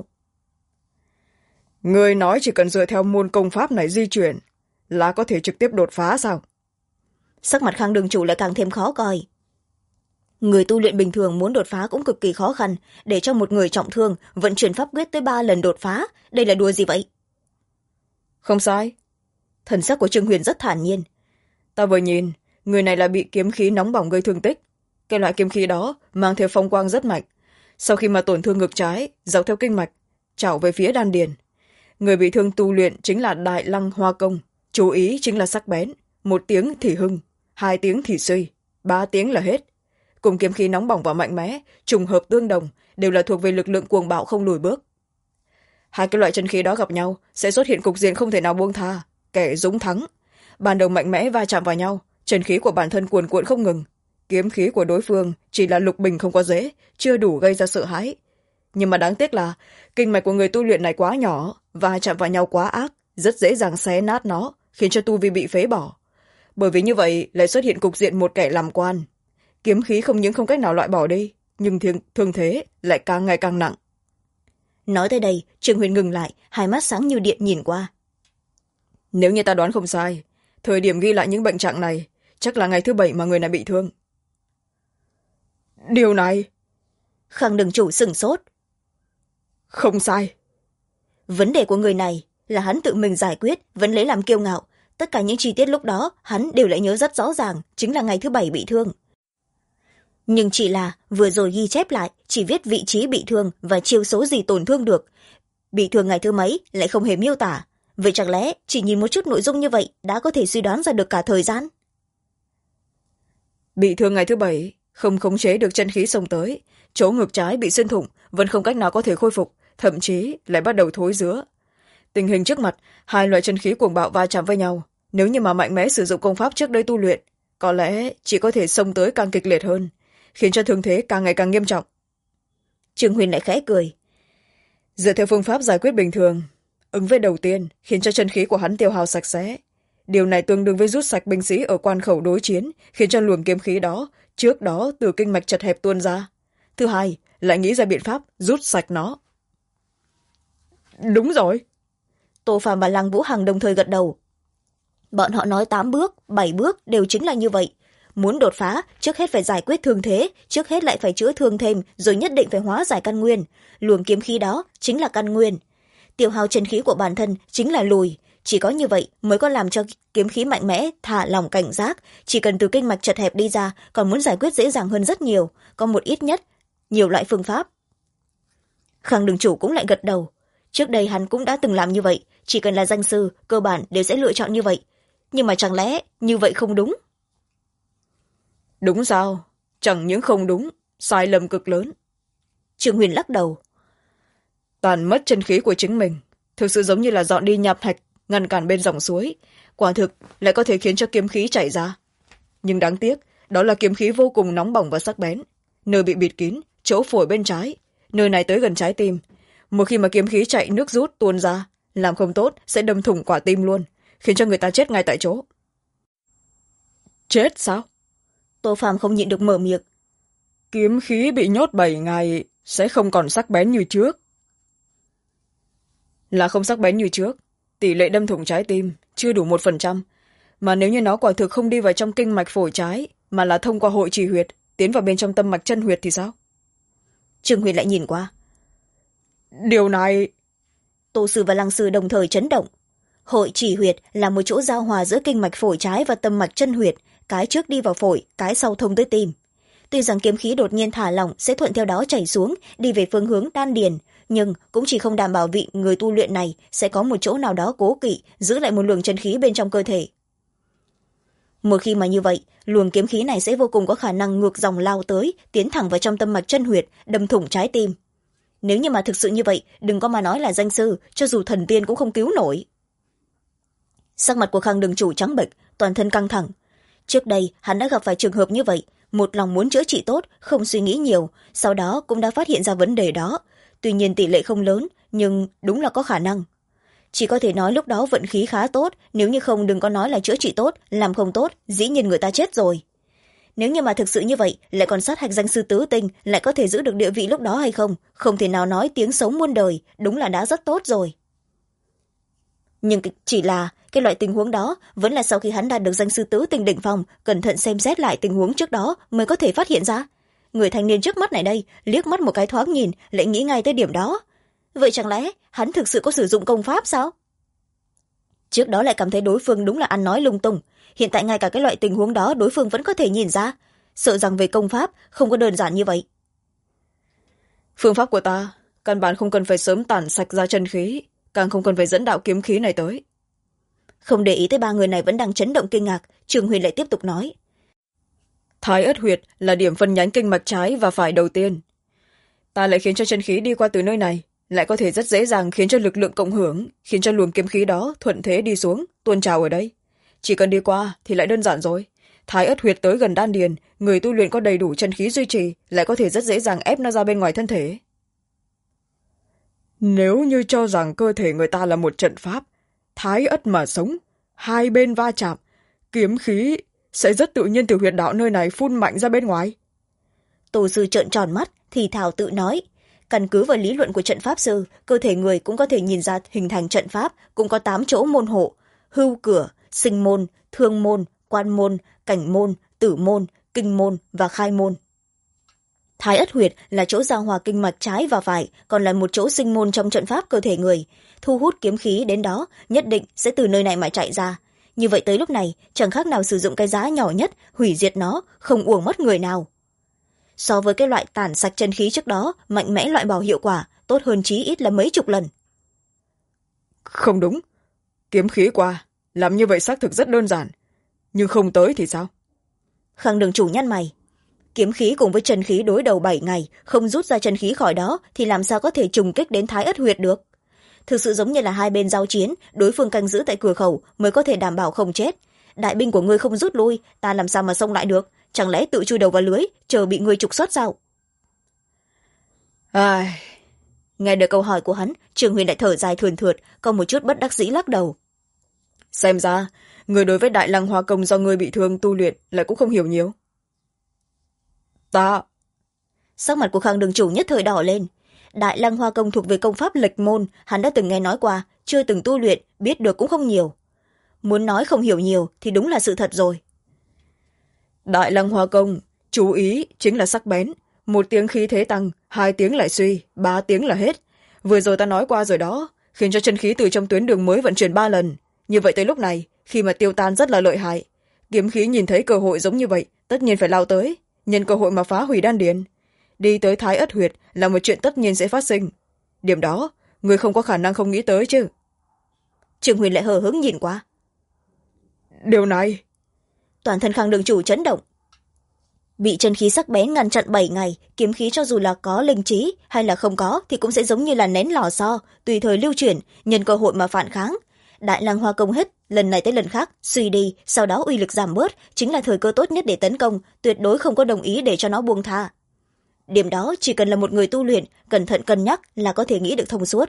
Người nói chỉ cần dựa theo môn công pháp này di chuyển là có thể trực tiếp đột phá sao? Sắc mặt Khang đường chủ lại càng thêm khó coi. Người tu luyện bình thường muốn đột phá cũng cực kỳ khó khăn, để cho một người trọng thương vận chuyển pháp quyết tới 3 lần đột phá, đây là đùa gì vậy? Không sai. Thần sắc của Trương Huyền rất thản nhiên. Ta vừa nhìn, người này là bị kiếm khí nóng bỏng gây thương tích. Cái loại kiếm khí đó mang theo phong quang rất mạnh. Sau khi mà tổn thương ngực trái, dọc theo kinh mạch, trảo về phía đan điền. Người bị thương tu luyện chính là Đại Lăng Hoa Công, chú ý chính là sắc bén, 1 tiếng thì hưng, 2 tiếng thì suy, 3 tiếng là hết. Cùng kiếm khí nóng bỏng và mạnh mẽ, trùng hợp tương đồng, đều là thuộc về lực lượng cuồng bạo không lùi bước. Hai cái loại chân khí đó gặp nhau sẽ xuất hiện cục diện không thể nào buông tha, kẻ dũng thắng. Ban đầu mạnh mẽ va chạm vào nhau, chân khí của bản thân cuồn cuộn không ngừng. Kiếm khí của đối phương chỉ là lục bình không có dễ, chưa đủ gây ra sợ hãi. Nhưng mà đáng tiếc là kinh mạch của người tu luyện này quá nhỏ, va chạm vào nhau quá ác, rất dễ dàng xé nát nó, khiến cho tu vi bị phế bỏ. Bởi vì như vậy lại xuất hiện cục diện một kẻ làm quan. Kiếm khí không những không cách nào loại bỏ đi, nhưng thương thế lại càng ngày càng nặng. Nói tới đây, Trương Huyền ngừng lại, hai mắt sáng như điện nhìn qua. Nếu như ta đoán không sai, thời điểm ghi lại những bệnh trạng này chắc là ngày thứ 7 mà người này bị thương. Điều này... Khang đường chủ sửng sốt. Không sai. Vấn đề của người này là hắn tự mình giải quyết, vẫn lấy làm kiêu ngạo. Tất cả những chi tiết lúc đó hắn đều lại nhớ rất rõ ràng, chính là ngày thứ 7 bị thương. Nhưng chỉ là vừa rồi ghi chép lại, chỉ viết vị trí bị thương và chiêu số gì tổn thương được. Bị thương ngày thứ mấy lại không hề miêu tả. Vậy chẳng lẽ chỉ nhìn một chút nội dung như vậy đã có thể suy đoán ra được cả thời gian? Bị thương ngày thứ 7, không khống chế được chân khí xông tới, chỗ ngực trái bị xuyên thủng, vẫn không cách nào có thể khôi phục, thậm chí lại bắt đầu thối rữa. Tình hình trước mặt, hai loại chân khí cuồng bạo va chạm với nhau. Nếu như mà mạnh mẽ sử dụng công pháp trước đây tu luyện, có lẽ chỉ có thể xông tới càng kịch liệt hơn, khiến cho thương thế càng ngày càng nghiêm trọng. Trương Huyền lại khẽ cười. Dựa theo phương pháp giải quyết bình thường, ứng với đầu tiên khiến cho chân khí của hắn tiêu hao sạch sẽ. Điều này tương đương với rút sạch binh sĩ ở quan khẩu đối chiến, khiến cho luồng kiếm khí đó trước đó từ kinh mạch chật hẹp tuôn ra. Thứ hai, lại nghĩ ra biện pháp rút sạch nó. Đúng rồi. Tô Phàm và Lăng Vũ Hằng đồng thời gật đầu. Bọn họ nói 8 bước 7 bước đều chính là như vậy. Muốn đột phá, trước hết phải giải quyết thương thế, trước hết lại phải chữa thương thêm, rồi nhất định phải hóa giải căn nguyên. Luồng kiếm khí đó chính là căn nguyên. Tiêu hao chân khí của bản thân chính là lùi. Chỉ có như vậy mới có làm cho kiếm khí mạnh mẽ, thả lỏng cảnh giác. Chỉ cần từ kinh mạch chật hẹp đi ra, còn muốn giải quyết dễ dàng hơn rất nhiều. Có một ít nhất, nhiều loại phương pháp. Khang đường chủ cũng lại gật đầu. Trước đây hắn cũng đã từng làm như vậy. Chỉ cần là danh sư, cơ bản đều sẽ lựa chọn như vậy. Nhưng mà chẳng lẽ như vậy không đúng? Đúng sao? Chẳng những không đúng, sai lầm cực lớn. Trương Huyền lắc đầu. Tàn mất chân khí của chính mình, thực sự giống như là dọn đi nhạp thạch, ngăn cản bên dòng suối. Quả thực lại có thể khiến cho kiếm khí chảy ra. Nhưng đáng tiếc, đó là kiếm khí vô cùng nóng bỏng và sắc bén. Nơi bị bịt kín, chỗ phổi bên trái, nơi này tới gần trái tim. Một khi mà kiếm khí chạy nước rút tuôn ra, làm không tốt sẽ đâm thủng quả tim luôn, khiến cho người ta chết ngay tại chỗ. Chết sao? Tô Phàm không nhịn được mở miệng. Kiếm khí bị nhốt 7 ngày sẽ không còn sắc bén như trước. Là không sắc bén như trước, tỷ lệ đâm thủng trái tim chưa đủ 1%. Mà nếu như nó quả thực không đi vào trong kinh mạch phổi trái, mà là thông qua hội trì huyệt, tiến vào bên trong tâm mạch chân huyệt thì sao? Trương Huyền lại nhìn qua. Điều này... Tô Sư và Lăng Sư đồng thời chấn động. Hội trì huyệt là một chỗ giao hòa giữa kinh mạch phổi trái và tâm mạch chân huyệt, cái trước đi vào phổi, cái sau thông tới tim. Tuy rằng kiếm khí đột nhiên thả lỏng sẽ thuận theo đó chảy xuống, đi về phương hướng đan điền, nhưng cũng chỉ không đảm bảo vị người tu luyện này sẽ có một chỗ nào đó cố kỵ, giữ lại một luồng chân khí bên trong cơ thể. Một khi mà như vậy, luồng kiếm khí này sẽ vô cùng có khả năng ngược dòng lao tới, tiến thẳng vào trong tâm mạch chân huyệt, đâm thủng trái tim. Nếu như mà thực sự như vậy, đừng có mà nói là danh sư, cho dù thần tiên cũng không cứu nổi. Sắc mặt của Khang đường chủ trắng bệch, toàn thân căng thẳng. Trước đây hắn đã gặp phải trường hợp như vậy, một lòng muốn chữa trị tốt, không suy nghĩ nhiều, sau đó cũng đã phát hiện ra vấn đề đó. Tuy nhiên tỷ lệ không lớn, nhưng đúng là có khả năng. Chỉ có thể nói lúc đó vận khí khá tốt, nếu như không đừng có nói là chữa trị tốt, làm không tốt, dĩ nhiên người ta chết rồi. Nếu như mà thực sự như vậy, lại còn sát hạch danh sư tứ tinh, lại có thể giữ được địa vị lúc đó hay không, không thể nào nói tiếng sống muôn đời, đúng là đã rất tốt rồi. Nhưng chỉ là cái loại tình huống đó vẫn là sau khi hắn đạt được danh sư tứ tinh đỉnh phong, cẩn thận xem xét lại tình huống trước đó mới có thể phát hiện ra. Người thanh niên trước mắt này đây, liếc mắt một cái thoáng nhìn, lại nghĩ ngay tới điểm đó. Vậy chẳng lẽ hắn thực sự có sử dụng công pháp sao? Trước đó lại cảm thấy đối phương đúng là ăn nói lung tung, hiện tại ngay cả cái loại tình huống đó đối phương vẫn có thể nhìn ra, sợ rằng về công pháp không có đơn giản như vậy. Phương pháp của ta, căn bản không cần phải sớm tản sạch ra chân khí, càng không cần phải dẫn đạo kiếm khí này tới. Không để ý tới ba người này vẫn đang chấn động kinh ngạc, Trường Huyền lại tiếp tục nói. Thái ất huyệt là điểm phân nhánh kinh mạch trái và phải đầu tiên. Ta lại khiến cho chân khí đi qua từ nơi này, lại có thể rất dễ dàng khiến cho lực lượng cộng hưởng, khiến cho luồng kiếm khí đó thuận thế đi xuống, tuôn trào ở đây. Chỉ cần đi qua thì lại đơn giản rồi. Thái ất huyệt tới gần đan điền, người tu luyện có đầy đủ chân khí duy trì, lại có thể rất dễ dàng ép nó ra bên ngoài thân thể. Nếu như cho rằng cơ thể người ta là một trận pháp, thái ất mà sống, hai bên va chạm, kiếm khí sẽ rất tự nhiên từ huyệt đạo nơi này phun mạnh ra bên ngoài. Tổ sư trợn tròn mắt, thì thào tự nói. Căn cứ vào lý luận của trận pháp sư, cơ thể người cũng có thể nhìn ra hình thành trận pháp, cũng có 8 chỗ môn hộ: hưu cửa, sinh môn, thương môn, quan môn, cảnh môn, tử môn, kinh môn và khai môn. Thái ất huyệt là chỗ giao hòa kinh mạch trái và phải, còn là một chỗ sinh môn trong trận pháp cơ thể người. Thu hút kiếm khí đến đó, nhất định sẽ từ nơi này mà chạy ra. Như vậy tới lúc này, chẳng khác nào sử dụng cái giá nhỏ nhất, hủy diệt nó, không uổng mất người nào. So với cái loại tản sạch chân khí trước đó, mạnh mẽ loại bỏ hiệu quả, tốt hơn chí ít là mấy chục lần. Không đúng. Kiếm khí qua, làm như vậy xác thực rất đơn giản. Nhưng không tới thì sao? Khang đường chủ nhăn mày. Kiếm khí cùng với chân khí đối đầu 7 ngày, không rút ra chân khí khỏi đó thì làm sao có thể trùng kích đến thái ất huyệt được? Thực sự giống như là hai bên giao chiến, đối phương canh giữ tại cửa khẩu mới có thể đảm bảo không chết. Đại binh của ngươi không rút lui, ta làm sao mà xông lại được? Chẳng lẽ tự chui đầu vào lưới, chờ bị ngươi trục xuất sao? Nghe được câu hỏi của hắn, Trương Huyền lại thở dài thườn thượt, có một chút bất đắc dĩ lắc đầu. Xem ra người đối với đại lăng hoa công do ngươi bị thương tu luyện lại cũng không hiểu nhiều. Ta. Sắc mặt của Khang đường chủ nhất thời đỏ lên. Đại lăng hoa công thuộc về công pháp lệch môn, hắn đã từng nghe nói qua, chưa từng tu luyện, biết được cũng không nhiều. Muốn nói không hiểu nhiều thì đúng là sự thật rồi. Đại lăng hoa công, chú ý chính là sắc bén. 1 tiếng khí thế tăng, 2 tiếng lại suy, 3 tiếng là hết. Vừa rồi ta nói qua rồi đó, khiến cho chân khí từ trong tuyến đường mới vận chuyển 3 lần. Như vậy tới lúc này, khi mà tiêu tan rất là lợi hại. Kiếm khí nhìn thấy cơ hội giống như vậy, tất nhiên phải lao tới, nhân cơ hội mà phá hủy đan điền. Đi tới Thái Ất Huyệt là một chuyện tất nhiên sẽ phát sinh. Điểm đó, người không có khả năng không nghĩ tới chứ. Trương Huyền lại hờ hững nhìn qua. Điều này. Toàn thân Khang đường chủ chấn động. Bị chân khí sắc bén ngăn chặn 7 ngày, kiếm khí cho dù là có linh trí hay là không có thì cũng sẽ giống như là nén lò xo, tùy thời lưu chuyển, nhân cơ hội mà phản kháng. Đại lăng hoa công hết, lần này tới lần khác, suy đi, sau đó uy lực giảm bớt, chính là thời cơ tốt nhất để tấn công, tuyệt đối không có đồng ý để cho nó buông tha. Điểm đó chỉ cần là một người tu luyện, cẩn thận cân nhắc là có thể nghĩ được thông suốt.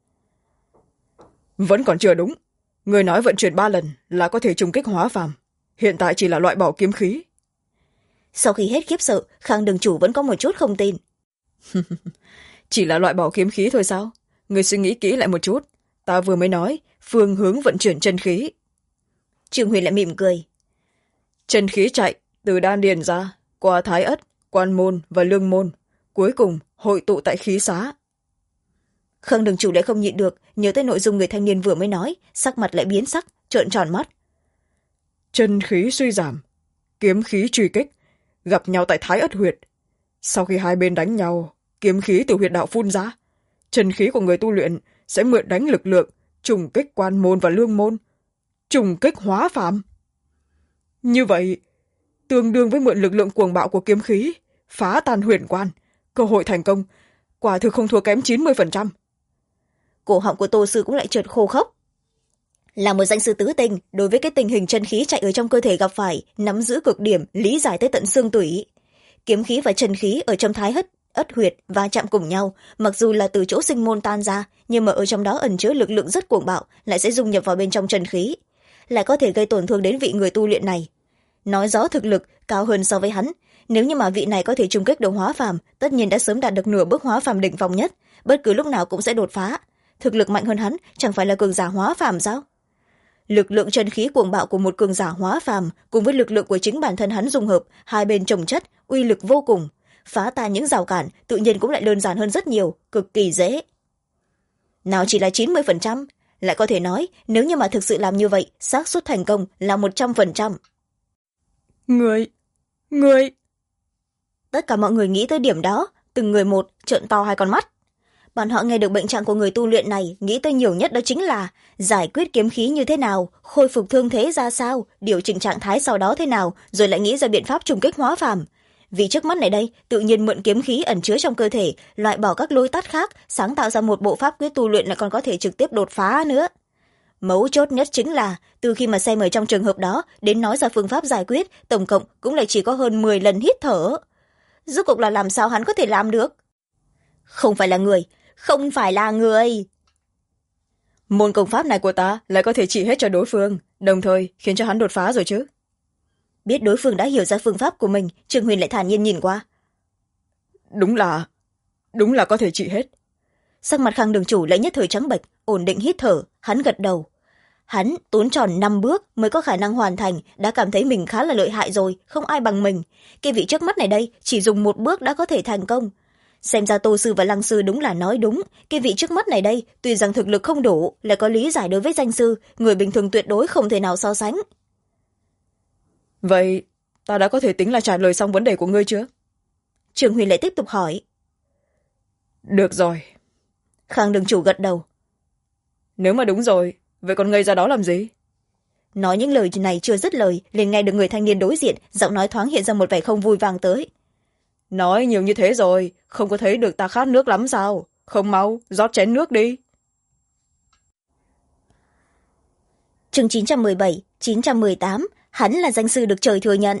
Vẫn còn chưa đúng. Người nói vận chuyển 3 lần là có thể trùng kích hóa phàm. Hiện tại chỉ là loại bỏ kiếm khí. Sau khi hết khiếp sợ, Khang đường chủ vẫn có một chút không tin. Chỉ là loại bỏ kiếm khí thôi sao? Người suy nghĩ kỹ lại một chút. Ta vừa mới nói phương hướng vận chuyển chân khí. Trương Huyền lại mỉm cười. Chân khí chạy từ đan điền ra, qua Thái Ất, Quan Môn và Lương Môn, cuối cùng hội tụ tại khí xá. Khang đường chủ lại không nhịn được, nhớ tới nội dung người thanh niên vừa mới nói, sắc mặt lại biến sắc, trợn tròn mắt. Chân khí suy giảm, kiếm khí truy kích, gặp nhau tại Thái Ất Huyệt. Sau khi hai bên đánh nhau, kiếm khí từ huyệt đạo phun ra. Chân khí của người tu luyện sẽ mượn đánh lực lượng, trùng kích Quan Môn và Lương Môn, trùng kích hóa phàm. Như vậy, tương đương với mượn lực lượng cuồng bạo của kiếm khí, phá tan huyền quan, cơ hội thành công, quả thực không thua kém 90%. Cổ họng của Tô Sư cũng lại chợt khô khốc. Là một danh sư tứ tinh, đối với cái tình hình chân khí chạy ở trong cơ thể gặp phải, nắm giữ cực điểm, lý giải tới tận xương tủy. Kiếm khí và chân khí ở trong Thái Ất Huyệt va chạm cùng nhau, mặc dù là từ chỗ sinh môn tan ra, nhưng mà ở trong đó ẩn chứa lực lượng rất cuồng bạo, lại sẽ dung nhập vào bên trong chân khí, lại có thể gây tổn thương đến vị người tu luyện này. Nói rõ thực lực cao hơn so với hắn, nếu như mà vị này có thể trùng kích được hóa phàm, tất nhiên đã sớm đạt được nửa bước hóa phàm đỉnh phong nhất, bất cứ lúc nào cũng sẽ đột phá. Thực lực mạnh hơn hắn, chẳng phải là cường giả hóa phàm sao? Lực lượng chân khí cuồng bạo của một cường giả hóa phàm cùng với lực lượng của chính bản thân hắn dung hợp, hai bên chồng chất, uy lực vô cùng, phá tan những rào cản tự nhiên cũng lại đơn giản hơn rất nhiều, cực kỳ dễ. Nào chỉ là 90%, lại có thể nói nếu như mà thực sự làm như vậy, xác suất thành công là 100%. Người. Tất cả mọi người nghĩ tới điểm đó, từng người một trợn to hai con mắt. Bọn họ nghe được bệnh trạng của người tu luyện này, nghĩ tới nhiều nhất đó chính là giải quyết kiếm khí như thế nào, khôi phục thương thế ra sao, điều chỉnh trạng thái sau đó thế nào, rồi lại nghĩ ra biện pháp trùng kích hóa phàm. Vì trước mắt này đây, tự nhiên mượn kiếm khí ẩn chứa trong cơ thể, loại bỏ các lối tắt khác, sáng tạo ra một bộ pháp quyết tu luyện lại còn có thể trực tiếp đột phá nữa. Mấu chốt nhất chính là, từ khi mà xem ở trong trường hợp đó, đến nói ra phương pháp giải quyết, tổng cộng cũng lại chỉ có hơn 10 lần hít thở. Rốt cuộc là làm sao hắn có thể làm được? Không phải là người. Môn công pháp này của ta lại có thể trị hết cho đối phương, đồng thời khiến cho hắn đột phá rồi chứ. Biết đối phương đã hiểu ra phương pháp của mình, Trương Huyền lại thản nhiên nhìn qua. Đúng là có thể trị hết. Sắc mặt Khang đường chủ lại nhất thời trắng bệch, ổn định hít thở, hắn gật đầu. Hắn tốn tròn 5 bước mới có khả năng hoàn thành, đã cảm thấy mình khá là lợi hại rồi, không ai bằng mình. Cái vị trước mắt này đây, chỉ dùng 1 bước đã có thể thành công. Xem ra Tô Sư và Lăng Sư đúng là nói đúng, cái vị trước mắt này đây, tuy rằng thực lực không đủ, lại có lý giải đối với danh sư, người bình thường tuyệt đối không thể nào so sánh. Vậy, ta đã có thể tính là trả lời xong vấn đề của ngươi chưa? Trường Huyền lại tiếp tục hỏi. Được rồi. Khang đường chủ gật đầu. Nếu mà đúng rồi, vậy còn ngây ra đó làm gì? Nói những lời này chưa dứt lời, liền nghe được người thanh niên đối diện, giọng nói thoáng hiện ra một vẻ không vui vang tới. Nói nhiều như thế rồi, không có thấy được ta khát nước lắm sao? Không mau, rót chén nước đi. Chương 917, 918, hắn là danh sư được trời thừa nhận.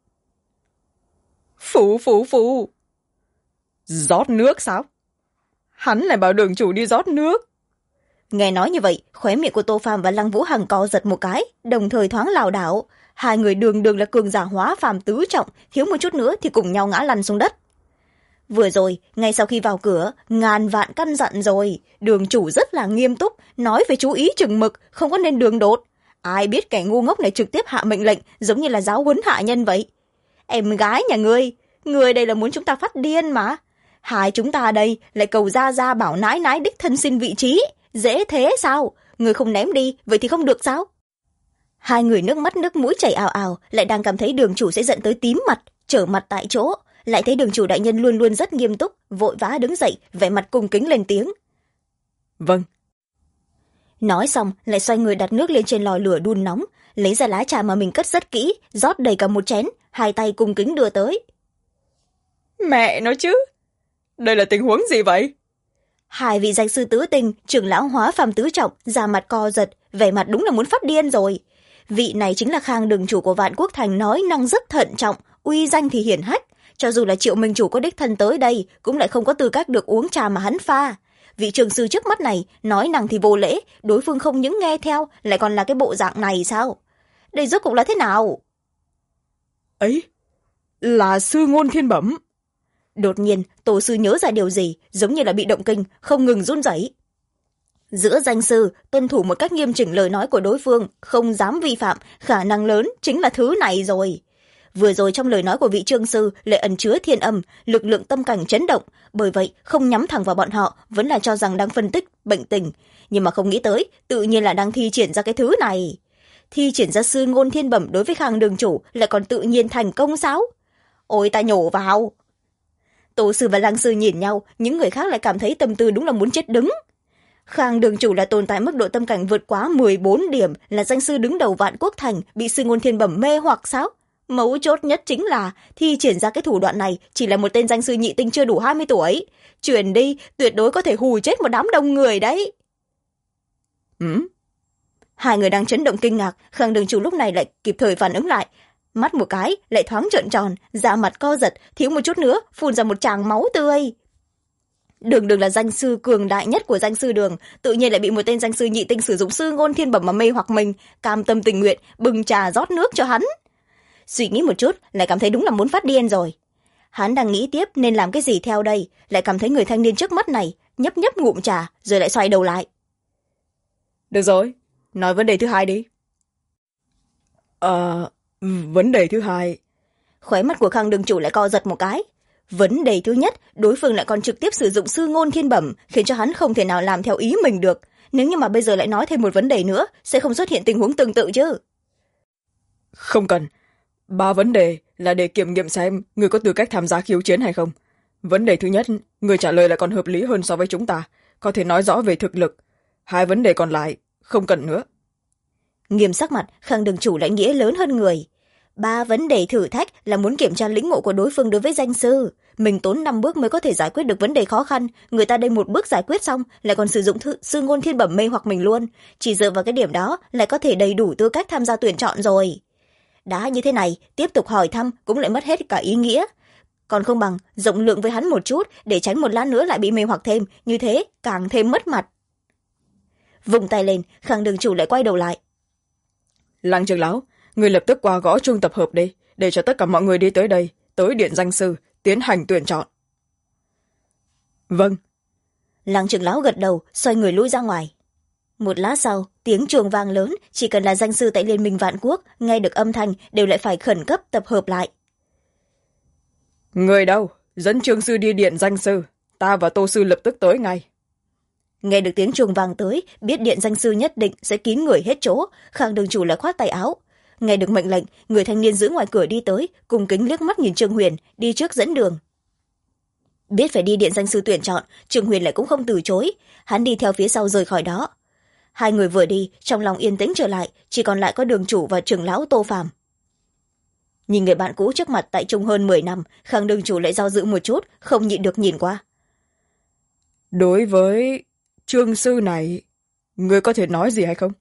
Phù. Rót nước sao? hắn lại bảo đường chủ đi rót nước. Nghe nói như vậy, khóe miệng của Tô Phàm và Lăng Vũ Hằng co giật một cái, đồng thời thoáng lảo đảo. Hai người đường đường là cường giả hóa phàm tứ trọng, thiếu một chút nữa thì cùng nhau ngã lăn xuống đất. Vừa rồi, ngay sau khi vào cửa, ngàn vạn căn dặn rồi, đường chủ rất là nghiêm túc, nói phải chú ý chừng mực, không có nên đường đột. Ai biết kẻ ngu ngốc này trực tiếp hạ mệnh lệnh, giống như là giáo huấn hạ nhân vậy. Em gái nhà ngươi đây là muốn chúng ta phát điên mà. Hai chúng ta đây lại cầu ra bảo nãi nãi đích thân xin vị trí, dễ thế sao? Ngươi không ném đi, vậy thì không được sao? Hai người nước mắt nước mũi chảy ào ào, lại đang cảm thấy đường chủ sẽ giận tới tím mặt, trở mặt tại chỗ. Lại thấy đường chủ đại nhân luôn luôn rất nghiêm túc, vội vã đứng dậy, vẻ mặt cung kính lên tiếng. Vâng. Nói xong, lại xoay người đặt nước lên trên lò lửa đun nóng, lấy ra lá trà mà mình cất rất kỹ, rót đầy cả một chén, hai tay cung kính đưa tới. Mẹ nói chứ, đây là tình huống gì vậy? Hai vị danh sư tứ tình, trưởng lão hóa phàm tứ trọng, da mặt co giật, vẻ mặt đúng là muốn phát điên rồi. Vị này chính là Khang đường chủ của Vạn Quốc Thành, nói năng rất thận trọng, uy danh thì hiển hách. Cho dù là Triệu Minh chủ có đích thân tới đây, cũng lại không có tư cách được uống trà mà hắn pha. Vị trường sư trước mắt này, nói năng thì vô lễ, đối phương không những nghe theo, lại còn là cái bộ dạng này sao? Đây rốt cuộc là thế nào? Ấy, là sư ngôn thiên bẩm. Đột nhiên, tổ sư nhớ ra điều gì, giống như là bị động kinh, không ngừng run rẩy. Giữa danh sư, tuân thủ một cách nghiêm chỉnh lời nói của đối phương, không dám vi phạm, khả năng lớn chính là thứ này rồi. Vừa rồi trong lời nói của vị trương sư lại ẩn chứa thiên âm, lực lượng tâm cảnh chấn động, bởi vậy không nhắm thẳng vào bọn họ, vẫn là cho rằng đang phân tích bệnh tình, nhưng mà không nghĩ tới, tự nhiên là đang thi triển ra cái thứ này. Thi triển ra sư ngôn thiên bẩm đối với Khang đường chủ lại còn tự nhiên thành công sao? Ôi ta nhổ vào! Tổ sư và Lăng sư nhìn nhau, những người khác lại cảm thấy tâm tư đúng là muốn chết đứng. Khang đường chủ là tồn tại mức độ tâm cảnh vượt quá 14 điểm, là danh sư đứng đầu Vạn Quốc Thành, bị sư ngôn thiên bẩm mê hoặc sao? Mấu chốt nhất chính là thi triển ra cái thủ đoạn này chỉ là một tên danh sư nhị tinh chưa đủ 20 tuổi. Truyền đi, tuyệt đối có thể hù chết một đám đông người đấy. Hai người đang chấn động kinh ngạc, Khang đường chủ lúc này lại kịp thời phản ứng lại. Mắt một cái, lại thoáng trợn tròn, da mặt co giật, thiếu một chút nữa, phun ra một tràng máu tươi. Đường đường là danh sư cường đại nhất của danh sư đường, tự nhiên lại bị một tên danh sư nhị tinh sử dụng sư ngôn thiên bẩm mà mê hoặc mình, cam tâm tình nguyện, bưng trà rót nước cho hắn. Suy nghĩ một chút, lại cảm thấy đúng là muốn phát điên rồi. Hắn đang nghĩ tiếp nên làm cái gì theo đây, lại cảm thấy người thanh niên trước mắt này, nhấp nhấp ngụm trà, rồi lại xoay đầu lại. Được rồi, nói vấn đề thứ hai đi. Vấn đề thứ hai. Khóe mắt của Khang đường chủ lại co giật một cái. Vấn đề thứ nhất, đối phương lại còn trực tiếp sử dụng sư ngôn thiên bẩm, khiến cho hắn không thể nào làm theo ý mình được. Nếu như mà bây giờ lại nói thêm một vấn đề nữa, sẽ không xuất hiện tình huống tương tự chứ. Không cần. 3 vấn đề là để kiểm nghiệm xem người có tư cách tham gia khiêu chiến hay không. Vấn đề thứ nhất, người trả lời lại còn hợp lý hơn so với chúng ta, có thể nói rõ về thực lực. 2 vấn đề còn lại, không cần nữa. Nghiêm sắc mặt, Khang đường chủ lại nghĩa lớn hơn người. 3 vấn đề thử thách là muốn kiểm tra lĩnh ngộ của đối phương đối với danh sư. Mình tốn 5 bước mới có thể giải quyết được vấn đề khó khăn, người ta đây một bước giải quyết xong, lại còn sử dụng sư ngôn thiên bẩm mê hoặc mình luôn. Chỉ dựa vào cái điểm đó, lại có thể đầy đủ tư cách tham gia tuyển chọn rồi. Đã như thế này, tiếp tục hỏi thăm cũng lại mất hết cả ý nghĩa. Còn không bằng rộng lượng với hắn một chút, để tránh một lát nữa lại bị mê hoặc thêm, như thế càng thêm mất mặt. Vùng tay lên, Khang đường chủ lại quay đầu lại. Lăng trưởng lão, người lập tức qua gõ chuông tập hợp đi, để cho tất cả mọi người đi tới đây, tới điện danh sư, tiến hành tuyển chọn. Vâng. Lăng trưởng lão gật đầu, xoay người lui ra ngoài. Một lát sau, tiếng chuông vang lớn, chỉ cần là danh sư tại Liên minh Vạn Quốc, nghe được âm thanh đều lại phải khẩn cấp tập hợp lại. Người đâu? Dẫn trương sư đi điện danh sư, ta và Tô sư lập tức tới ngay. Nghe được tiếng chuông vang tới, biết điện danh sư nhất định sẽ kín người hết chỗ, Khang đường chủ lại khoát tay áo. Nghe được mệnh lệnh, người thanh niên giữ ngoài cửa đi tới, cùng kính liếc mắt nhìn Trương Huyền, đi trước dẫn đường. Biết phải đi điện danh sư tuyển chọn, Trương Huyền lại cũng không từ chối, hắn đi theo phía sau rời khỏi đó. Hai người vừa đi, trong lòng yên tĩnh trở lại, chỉ còn lại có đường chủ và trưởng lão Tô Phàm. Nhìn người bạn cũ trước mặt tại chung hơn 10 năm, Khang đường chủ lại do dự một chút, không nhịn được nhìn qua. Đối với Trương sư này, người có thể nói gì hay không?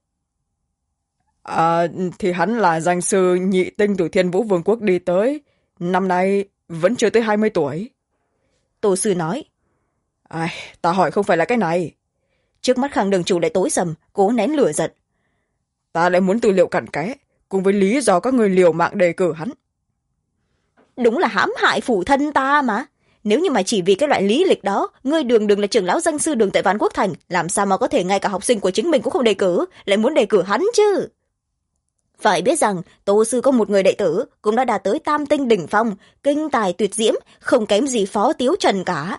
Thì hắn là danh sư nhị tinh từ Thiên Vũ Vương quốc đi tới, năm nay vẫn chưa tới 20 tuổi. Tô sư nói. Ai, ta hỏi không phải là cái này. Trước mắt Khang đường chủ lại tối sầm, cố nén lửa giận. Ta lại muốn tư liệu cặn kẽ, cùng với lý do các người liều mạng đề cử hắn. Đúng là hãm hại phụ thân ta mà. Nếu như mà chỉ vì cái loại lý lịch đó, ngươi Đường Đường là trưởng lão danh sư Đường tại Vạn Quốc Thành, làm sao mà có thể ngay cả học sinh của chính mình cũng không đề cử, lại muốn đề cử hắn chứ? Phải biết rằng Tô sư có một người đệ tử cũng đã đạt tới tam tinh đỉnh phong, kinh tài tuyệt diễm, không kém gì Phó Tiếu Trần cả.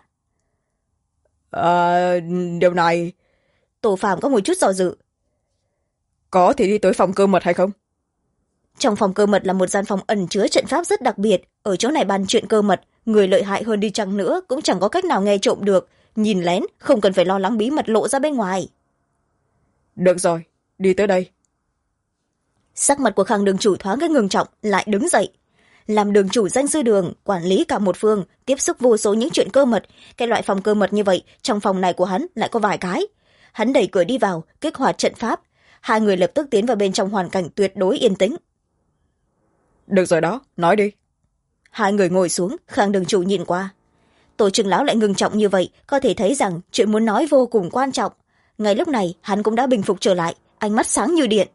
Điều này... Tô Phàm có một chút do dự. Có thể đi tới phòng cơ mật hay không? Trong phòng cơ mật là một gian phòng ẩn chứa trận pháp rất đặc biệt, ở chỗ này bàn chuyện cơ mật, người lợi hại hơn đi chăng nữa cũng chẳng có cách nào nghe trộm được, nhìn lén không cần phải lo lắng bí mật lộ ra bên ngoài. Được rồi, đi tới đây. Sắc mặt của Khang đường chủ thoáng cái ngưng trọng, lại đứng dậy. Làm đường chủ danh sư Đường, quản lý cả một phương, tiếp xúc vô số những chuyện cơ mật, cái loại phòng cơ mật như vậy, trong phòng này của hắn lại có vài cái. Hắn đẩy cửa đi vào, kích hoạt trận pháp, hai người lập tức tiến vào bên trong hoàn cảnh tuyệt đối yên tĩnh. Được rồi đó, nói đi. Hai người ngồi xuống, Khang đường chủ nhìn qua. Tổ trưởng lão lại ngưng trọng như vậy, có thể thấy rằng chuyện muốn nói vô cùng quan trọng. Ngay lúc này, hắn cũng đã bình phục trở lại, ánh mắt sáng như điện.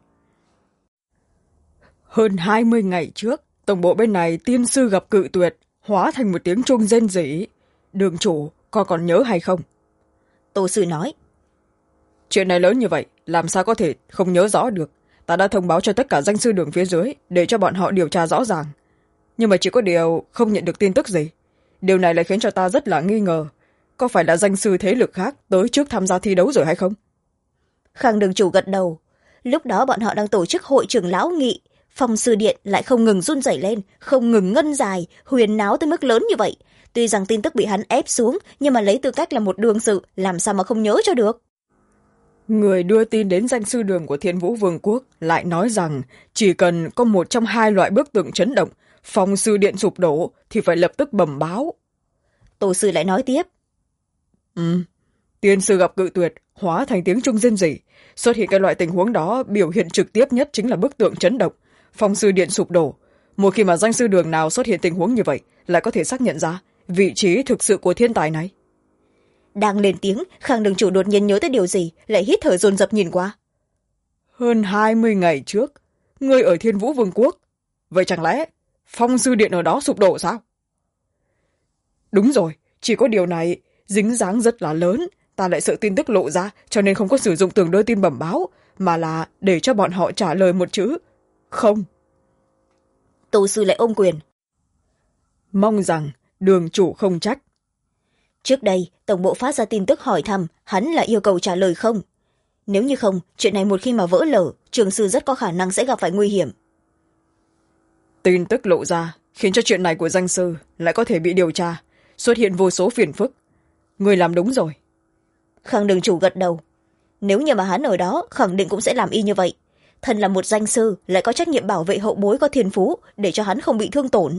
Hơn 20 ngày trước, tổng bộ bên này tiên sư gặp cự tuyệt, hóa thành một tiếng chuông rên rỉ. Đường chủ, con còn nhớ hay không? Tô sư nói. Chuyện này lớn như vậy, làm sao có thể không nhớ rõ được. Ta đã thông báo cho tất cả danh sư Đường phía dưới, để cho bọn họ điều tra rõ ràng. Nhưng mà chỉ có điều không nhận được tin tức gì. Điều này lại khiến cho ta rất là nghi ngờ. Có phải là danh sư thế lực khác tới trước tham gia thi đấu rồi hay không? Khang đường chủ gật đầu. Lúc đó bọn họ đang tổ chức hội trưởng lão nghị, phòng sư điện lại không ngừng run rẩy lên, không ngừng ngân dài, huyền náo tới mức lớn như vậy. Tuy rằng tin tức bị hắn ép xuống, nhưng mà lấy tư cách là một đương sự, làm sao mà không nhớ cho được. Người đưa tin đến danh sư Đường của Thiên Vũ Vương quốc lại nói rằng chỉ cần có một trong hai loại bức tượng chấn động, phòng sư điện sụp đổ thì phải lập tức bẩm báo. Tổ sư lại nói tiếp. Tiên sư gặp cự tuyệt, hóa thành tiếng chuông rên rỉ. Xuất hiện cái loại tình huống đó, biểu hiện trực tiếp nhất chính là bức tượng chấn động, phòng sư điện sụp đổ. Một khi mà danh sư Đường nào xuất hiện tình huống như vậy, lại có thể xác nhận ra vị trí thực sự của thiên tài này. Đang lên tiếng, Khang đường chủ đột nhiên nhớ tới điều gì, lại hít thở dồn dập nhìn qua. Hơn 20 ngày trước, ngươi ở Thiên Vũ Vương quốc. Vậy chẳng lẽ phong sư điện ở đó sụp đổ sao? Đúng rồi, chỉ có điều này dính dáng rất là lớn. Ta lại sợ tin tức lộ ra, cho nên không có sử dụng tường đưa tin bẩm báo, mà là để cho bọn họ trả lời một chữ không. Tổ sư lại ôm quyền. Mong rằng Đường chủ không trách. Trước đây, tổng bộ phát ra tin tức hỏi thăm, hắn là yêu cầu trả lời không. Nếu như không, chuyện này một khi mà vỡ lở, trường sư rất có khả năng sẽ gặp phải nguy hiểm. Tin tức lộ ra, khiến cho chuyện này của danh sư lại có thể bị điều tra, xuất hiện vô số phiền phức. Người làm đúng rồi. Khang đường chủ gật đầu. Nếu như mà hắn ở đó, khẳng định cũng sẽ làm y như vậy. Thân là một danh sư, lại có trách nhiệm bảo vệ hậu bối có thiên phú, để cho hắn không bị thương tổn.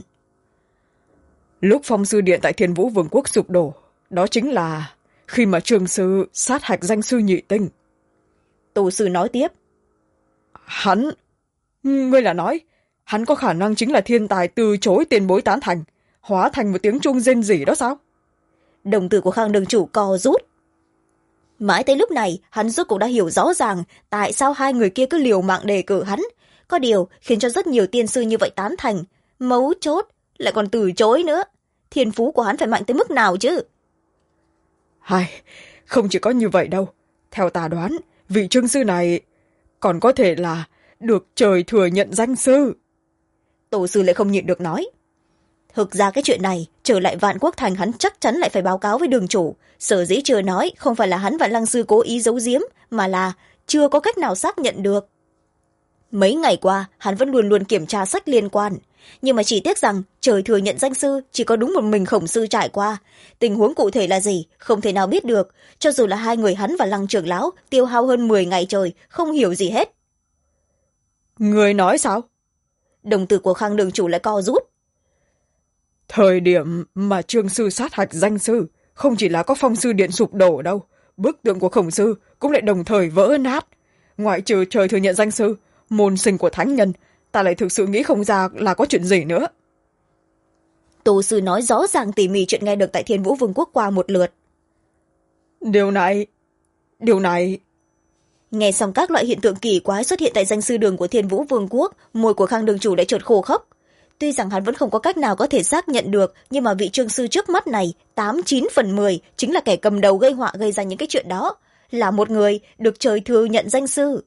Lúc phong sư điện tại Thiên Vũ Vương quốc sụp đổ, đó chính là khi mà trường sư sát hạch danh sư nhị tinh. Tổ sư nói tiếp. Hắn... Ngươi là nói, hắn có khả năng chính là thiên tài từ chối tiền bối tán thành, hóa thành một tiếng chuông rên rỉ đó sao? Đồng tử của Khang đường chủ co rút. Mãi tới lúc này, hắn rốt cũng đã hiểu rõ ràng tại sao hai người kia cứ liều mạng đề cử hắn. Có điều khiến cho rất nhiều tiên sư như vậy tán thành, mấu chốt lại còn từ chối nữa. Thiên phú của hắn phải mạnh tới mức nào chứ? Không chỉ có như vậy đâu. Theo ta đoán, vị trương sư này còn có thể là được trời thừa nhận danh sư. Tổ sư lại không nhịn được nói. Thực ra cái chuyện này, trở lại Vạn Quốc Thành hắn chắc chắn lại phải báo cáo với đường chủ. Sở dĩ chưa nói, không phải là hắn và Lăng sư cố ý giấu giếm, mà là chưa có cách nào xác nhận được. Mấy ngày qua, hắn vẫn luôn luôn kiểm tra sách liên quan. Nhưng mà chỉ tiếc rằng, trời thừa nhận danh sư chỉ có đúng một mình Khổng sư trải qua. Tình huống cụ thể là gì, không thể nào biết được. Cho dù là hai người hắn và Lăng trưởng lão, tiêu hao hơn 10 ngày trời, không hiểu gì hết. Người nói sao? Đồng tử của Khang đường chủ lại co rút. Thời điểm mà trương sư sát hạch danh sư, không chỉ là có phong sư điện sụp đổ đâu, bức tượng của Khổng sư cũng lại đồng thời vỡ nát. Ngoại trừ trời thừa nhận danh sư, môn sinh của thánh nhân, ta lại thực sự nghĩ không ra là có chuyện gì nữa. Tổ sư nói rõ ràng tỉ mỉ chuyện nghe được tại Thiên Vũ Vương quốc qua một lượt. điều này nghe xong các loại hiện tượng kỳ quái xuất hiện tại danh sư đường của Thiên Vũ Vương quốc, môi của Khang đường chủ lại chợt khô khốc. Tuy rằng hắn vẫn không có cách nào có thể xác nhận được, nhưng mà vị trương sư trước mắt này 89/10 chính là kẻ cầm đầu gây họa gây ra những cái chuyện đó, là một người được trời thừa nhận danh sư.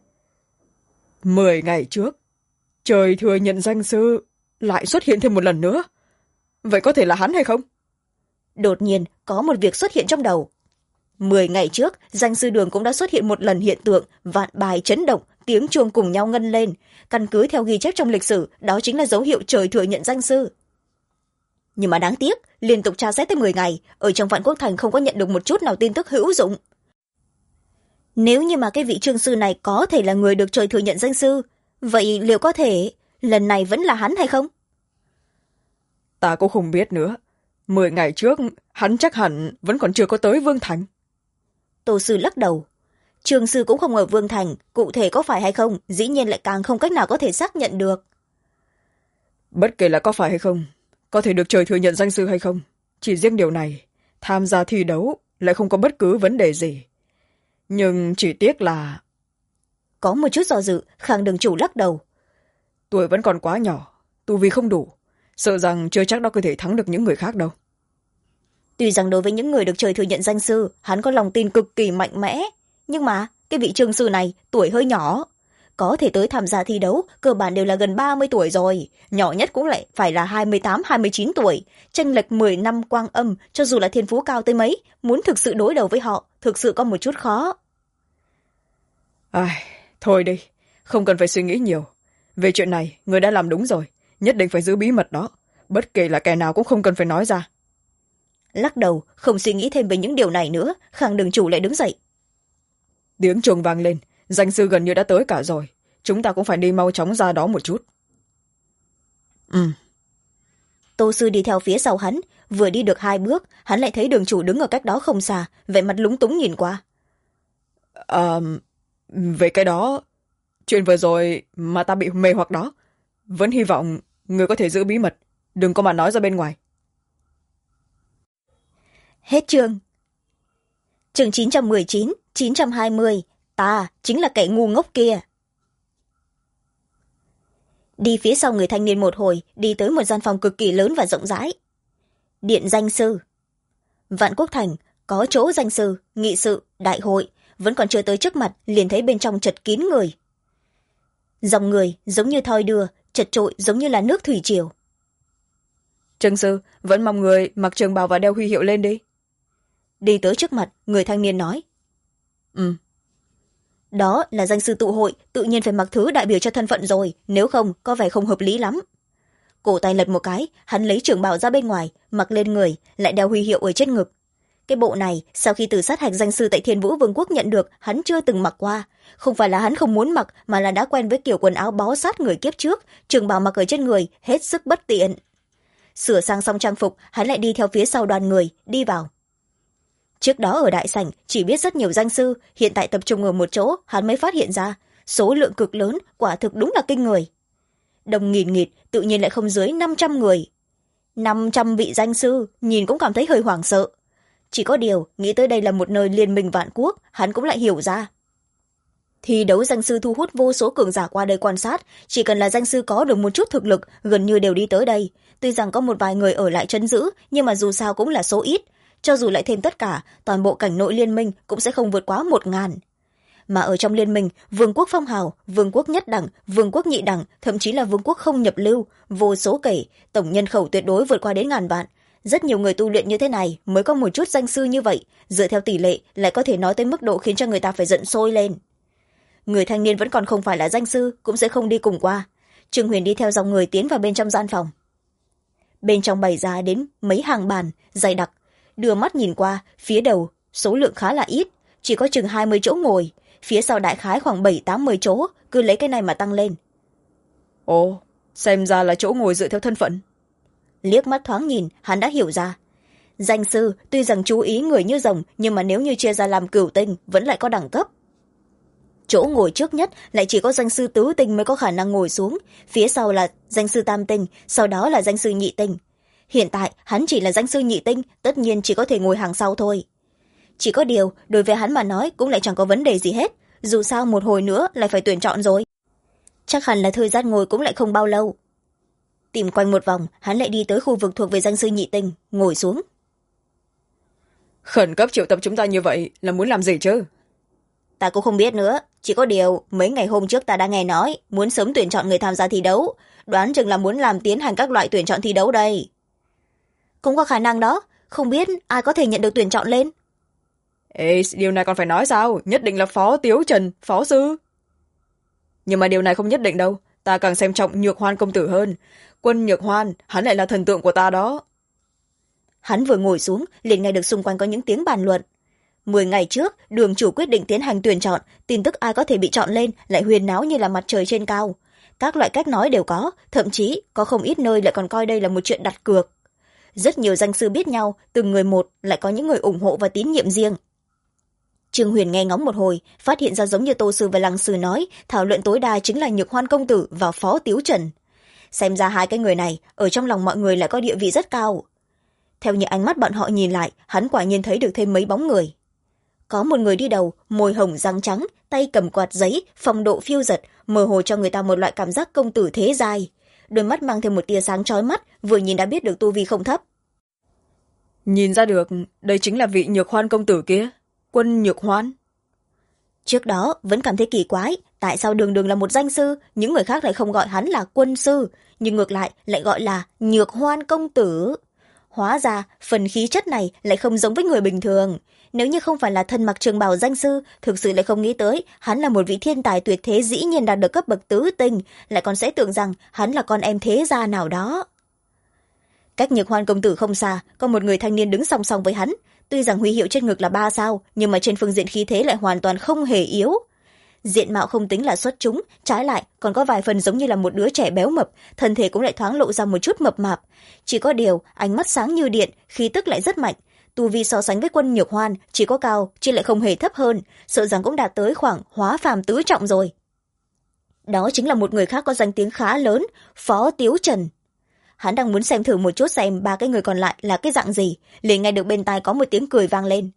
10 ngày trước trời thừa nhận danh sư lại xuất hiện thêm một lần nữa, vậy có thể là hắn hay không? Đột nhiên có một việc xuất hiện trong đầu. 10 ngày trước danh sư đường cũng đã xuất hiện một lần hiện tượng vạn bài chấn động, tiếng chuông cùng nhau ngân lên. Căn cứ theo ghi chép trong lịch sử, đó chính là dấu hiệu trời thừa nhận danh sư. Nhưng mà đáng tiếc, liên tục tra xét tới 10 ngày, ở trong Vạn Quốc Thành không có nhận được một chút nào tin tức hữu dụng. Nếu như mà cái vị trương sư này có thể là người được trời thừa nhận danh sư, vậy liệu có thể lần này vẫn là hắn hay không? Ta cũng không biết nữa. 10 ngày trước hắn chắc hẳn vẫn còn chưa có tới Vương Thành. Tô sư lắc đầu. Trương sư cũng không ở Vương Thành, cụ thể có phải hay không dĩ nhiên lại càng không cách nào có thể xác nhận được. Bất kể là có phải hay không, có thể được trời thừa nhận danh sư hay không, chỉ riêng điều này, tham gia thi đấu lại không có bất cứ vấn đề gì. Nhưng chỉ tiếc là... Có một chút do dự, Khang đường chủ lắc đầu. Tuổi vẫn còn quá nhỏ, tu vi không đủ, sợ rằng chưa chắc đã có thể thắng được những người khác đâu. Tuy rằng đối với những người được trời thừa nhận danh sư, hắn có lòng tin cực kỳ mạnh mẽ, nhưng mà cái vị trương sư này tuổi hơi nhỏ, có thể tới tham gia thi đấu cơ bản đều là gần 30 tuổi rồi, nhỏ nhất cũng lại phải là 28-29 tuổi, chênh lệch 10 năm quang âm, cho dù là thiên phú cao tới mấy, muốn thực sự đối đầu với họ thực sự có một chút khó. Thôi đi, không cần phải suy nghĩ nhiều. Về chuyện này người đã làm đúng rồi, nhất định phải giữ bí mật đó, bất kể là kẻ nào cũng không cần phải nói ra. Lắc đầu, không suy nghĩ thêm về những điều này nữa, Khang đường chủ lại đứng dậy. Tiếng chuông vang lên, danh sư gần như đã tới cả rồi, chúng ta cũng phải đi mau chóng ra đó một chút. Tô sư đi theo phía sau hắn, vừa đi được 2 bước, hắn lại thấy đường chủ đứng ở cách đó không xa, vẻ mặt lúng túng nhìn qua. Về cái đó, chuyện vừa rồi mà ta bị mê hoặc đó, vẫn hy vọng người có thể giữ bí mật, đừng có mà nói ra bên ngoài. Hết chương. Chương 919, 920, ta chính là kẻ ngu ngốc kia. Đi phía sau người thanh niên một hồi, đi tới một gian phòng cực kỳ lớn và rộng rãi. Điện danh sư. Vạn Quốc Thành, có chỗ danh sư, nghị sự, đại hội, vẫn còn chưa tới trước mặt, liền thấy bên trong chật kín người. Dòng người giống như thoi đưa, chật trội giống như là nước thủy triều. Trương sư, vẫn mong người mặc trường bào và đeo huy hiệu lên đi. Đi tới trước mặt, người thanh niên nói. Đó là danh sư tụ hội, tự nhiên phải mặc thứ đại biểu cho thân phận rồi, nếu không có vẻ không hợp lý lắm. Cổ tay lật một cái, hắn lấy trường bào ra bên ngoài, mặc lên người, lại đeo huy hiệu ở trên ngực. Cái bộ này, sau khi từ sát hạch danh sư tại Thiên Vũ Vương quốc nhận được, hắn chưa từng mặc qua. Không phải là hắn không muốn mặc, mà là đã quen với kiểu quần áo bó sát người kiếp trước, trường bào mặc ở trên người, hết sức bất tiện. Sửa sang xong trang phục, hắn lại đi theo phía sau đoàn người, đi vào. Trước đó ở đại sảnh, chỉ biết rất nhiều danh sư, hiện tại tập trung ở một chỗ, hắn mới phát hiện ra. Số lượng cực lớn, quả thực đúng là kinh người. Đông nghìn nghịt, tự nhiên lại không dưới 500 người. 500 vị danh sư, nhìn cũng cảm thấy hơi hoảng sợ. Chỉ có điều, nghĩ tới đây là một nơi liên minh vạn quốc, hắn cũng lại hiểu ra. Thi đấu danh sư thu hút vô số cường giả qua đây quan sát, chỉ cần là danh sư có được một chút thực lực, gần như đều đi tới đây. Tuy rằng có một vài người ở lại trấn giữ, nhưng mà dù sao cũng là số ít. Cho dù lại thêm tất cả, toàn bộ cảnh nội liên minh cũng sẽ không vượt quá 1000. Mà ở trong liên minh, vương quốc phong hào, vương quốc nhất đẳng, vương quốc nhị đẳng, thậm chí là vương quốc không nhập lưu, vô số kể, tổng nhân khẩu tuyệt đối vượt qua đến 1000 vạn. Rất nhiều người tu luyện như thế này mới có một chút danh sư như vậy, dựa theo tỷ lệ lại có thể nói tới mức độ khiến cho người ta phải giận sôi lên. Người thanh niên vẫn còn không phải là danh sư, cũng sẽ không đi cùng qua. Trương Huyền đi theo dòng người tiến vào bên trong gian phòng. Bên trong bày ra đến mấy hàng bàn, dày đặc. Đưa mắt nhìn qua, phía đầu, số lượng khá là ít, chỉ có chừng 20 chỗ ngồi. Phía sau đại khái khoảng 7-80 chỗ, cứ lấy cái này mà tăng lên. Ồ, xem ra là chỗ ngồi dựa theo thân phận. Liếc mắt thoáng nhìn, hắn đã hiểu ra. Danh sư tuy rằng chú ý người như rồng, nhưng mà nếu như chia ra làm cửu tinh, vẫn lại có đẳng cấp. Chỗ ngồi trước nhất lại chỉ có danh sư tứ tinh mới có khả năng ngồi xuống, phía sau là danh sư tam tinh, sau đó là danh sư nhị tinh. Hiện tại hắn chỉ là danh sư nhị tinh, tất nhiên chỉ có thể ngồi hàng sau thôi. chỉ có điều đối với hắn mà nói cũng lại chẳng có vấn đề gì hết, dù sao một hồi nữa lại phải tuyển chọn rồi. Chắc hẳn là thời gian ngồi cũng lại không bao lâu. Tìm quanh một vòng, hắn lại đi tới khu vực thuộc về danh sư nhị tinh, ngồi xuống. Khẩn cấp triệu tập chúng ta như vậy là muốn làm gì chứ? Ta cũng không biết nữa, chỉ có điều mấy ngày hôm trước ta đã nghe nói muốn sớm tuyển chọn người tham gia thi đấu, đoán chừng là muốn làm tiến hành các loại tuyển chọn thi đấu đây. Cũng có khả năng đó, không biết ai có thể nhận được tuyển chọn lên. Ê, điều này còn phải nói sao? Nhất định là Phó Tiếu Trần, Phó Sư. Nhưng mà điều này không nhất định đâu, ta càng xem trọng Nhược Hoan công tử hơn. Quân Nhược Hoan, hắn lại là thần tượng của ta đó. Hắn vừa ngồi xuống, liền nghe được xung quanh có những tiếng bàn luận. 10 ngày trước, đường chủ quyết định tiến hành tuyển chọn, tin tức ai có thể bị chọn lên lại huyền náo như là mặt trời trên cao. Các loại cách nói đều có, thậm chí có không ít nơi lại còn coi đây là một chuyện đặt cược. Rất nhiều danh sư biết nhau, từng người một lại có những người ủng hộ và tín nhiệm riêng. Trương Huyền nghe ngóng một hồi, phát hiện ra giống như Tô Sư và Lăng Sư nói, thảo luận tối đa chính là Nhược Hoan công tử và Phó Tiếu Trần. Xem ra hai cái người này, ở trong lòng mọi người lại có địa vị rất cao. Theo những ánh mắt bọn họ nhìn lại, hắn quả nhiên thấy được thêm mấy bóng người. Có một người đi đầu, môi hồng răng trắng, tay cầm quạt giấy, phong độ phiêu dật, mơ hồ cho người ta một loại cảm giác công tử thế giai. Đôi mắt mang thêm một tia sáng chói mắt, vừa nhìn đã biết được tu vi không thấp. Nhìn ra được, đây chính là vị Nhược Hoan công tử kia. Quân Nhược Hoan. Trước đó vẫn cảm thấy kỳ quái, tại sao đường đường là một danh sư, những người khác lại không gọi hắn là quân sư, nhưng ngược lại gọi là Nhược Hoan công tử. Hóa ra phần khí chất này lại không giống với người bình thường. Nếu như không phải là thân mặc trường bào danh sư, thực sự lại không nghĩ tới hắn là một vị thiên tài tuyệt thế, dĩ nhiên đạt được cấp bậc tứ tinh, lại còn sẽ tưởng rằng hắn là con em thế gia nào đó. Cách Nhược Hoan công tử không xa, có một người thanh niên đứng song song với hắn. Tuy rằng huy hiệu trên ngực là 3 sao, nhưng mà trên phương diện khí thế lại hoàn toàn không hề yếu. Diện mạo không tính là xuất chúng, trái lại còn có vài phần giống như là một đứa trẻ béo mập, thân thể cũng lại thoáng lộ ra một chút mập mạp. Chỉ có điều ánh mắt sáng như điện, khí tức lại rất mạnh. Tu vi so sánh với Quân Nhược Hoan chỉ có cao chứ lại không hề thấp hơn, sợ rằng cũng đạt tới khoảng hóa phàm tứ trọng rồi. Đó chính là một người khác có danh tiếng khá lớn, Phó Tiếu Trần. Hắn đang muốn xem thử một chút xem ba cái người còn lại là cái dạng gì, liền nghe được bên tai có một tiếng cười vang lên.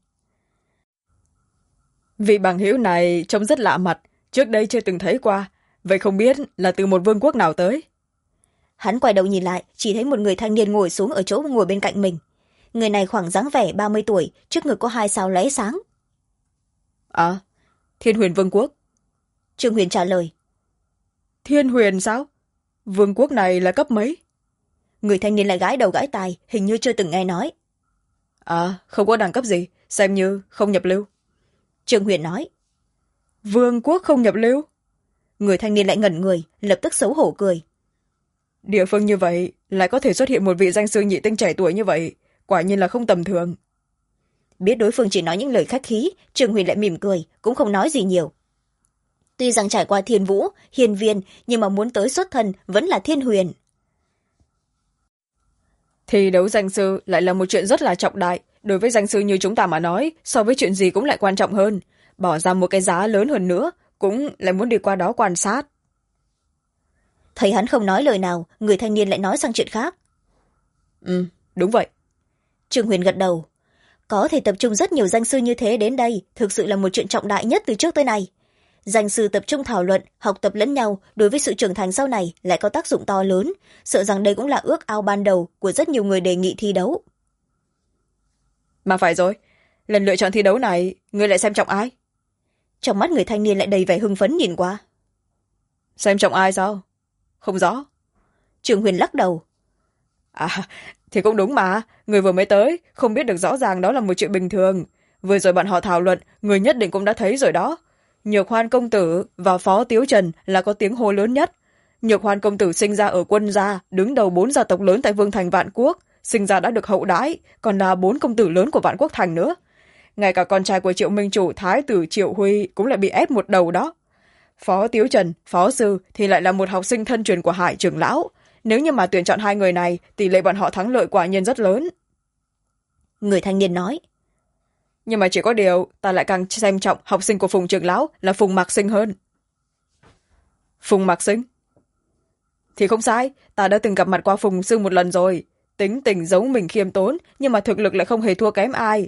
Vị bằng hữu này trông rất lạ mặt, trước đây chưa từng thấy qua, vậy không biết là từ một vương quốc nào tới. Hắn quay đầu nhìn lại, chỉ thấy một người thanh niên ngồi xuống ở chỗ ngồi bên cạnh mình. Người này khoảng dáng vẻ 30 tuổi, trước ngực có 2 sao lóe sáng. À, Thiên Huyền Vương quốc. Trương Huyền trả lời. Thiên Huyền sao? Vương quốc này là cấp mấy? Người thanh niên lại gãi đầu gãi tai, hình như chưa từng nghe nói. À, không có đẳng cấp gì, xem như không nhập lưu. Trương Huyền nói. Vương quốc không nhập lưu? Người thanh niên lại ngẩn người, lập tức xấu hổ cười. Địa phương như vậy, lại có thể xuất hiện một vị danh sư nhị tinh trẻ tuổi như vậy, quả nhiên là không tầm thường. Biết đối phương chỉ nói những lời khách khí, Trương Huyền lại mỉm cười, cũng không nói gì nhiều. Tuy rằng trải qua Thiên Vũ, Hiên Viên, nhưng mà muốn tới xuất thân vẫn là Thiên Huyền. Thi đấu danh sư lại là một chuyện rất là trọng đại. Đối với danh sư như chúng ta mà nói, so với chuyện gì cũng lại quan trọng hơn. Bỏ ra một cái giá lớn hơn nữa, cũng lại muốn đi qua đó quan sát. Thấy hắn không nói lời nào, người thanh niên lại nói sang chuyện khác. Ừ, đúng vậy. Trương Huyền gật đầu. Có thể tập trung rất nhiều danh sư như thế đến đây, thực sự là một chuyện trọng đại nhất từ trước tới nay. Danh sư tập trung thảo luận, học tập lẫn nhau, đối với sự trưởng thành sau này lại có tác dụng to lớn, sợ rằng đây cũng là ước ao ban đầu của rất nhiều người đề nghị thi đấu. Mà phải rồi, lần lựa chọn thi đấu này, ngươi lại xem trọng ai? Trong mắt người thanh niên lại đầy vẻ hưng phấn nhìn qua. Xem trọng ai sao? Không rõ. Trương Huyền lắc đầu. À, thì cũng đúng mà, người vừa mới tới, không biết được rõ ràng đó là một chuyện bình thường. Vừa rồi bọn họ thảo luận, người nhất định cũng đã thấy rồi đó. Nhược Hoan công tử và Phó Tiếu Trần là có tiếng hô lớn nhất. Nhược Hoan công tử sinh ra ở Quân gia, đứng đầu 4 gia tộc lớn tại Vương thành Vạn Quốc, sinh ra đã được hậu đãi, còn là 4 công tử lớn của Vạn Quốc thành nữa. Ngay cả con trai của Triệu Minh chủ Thái tử Triệu Huy cũng lại bị ép một đầu đó. Phó Tiếu Trần, Phó Sư thì lại là một học sinh thân truyền của Hải trưởng lão. Nếu như mà tuyển chọn hai người này, tỷ lệ bọn họ thắng lợi quả nhiên rất lớn. Người thanh niên nói. Nhưng mà chỉ có điều, ta lại càng xem trọng học sinh của Phùng trưởng lão là Phùng Mạc Sinh hơn. Phùng Mạc Sinh? Thì không sai, ta đã từng gặp mặt qua Phùng Sư một lần rồi. Tính tình giấu mình khiêm tốn, nhưng mà thực lực lại không hề thua kém ai.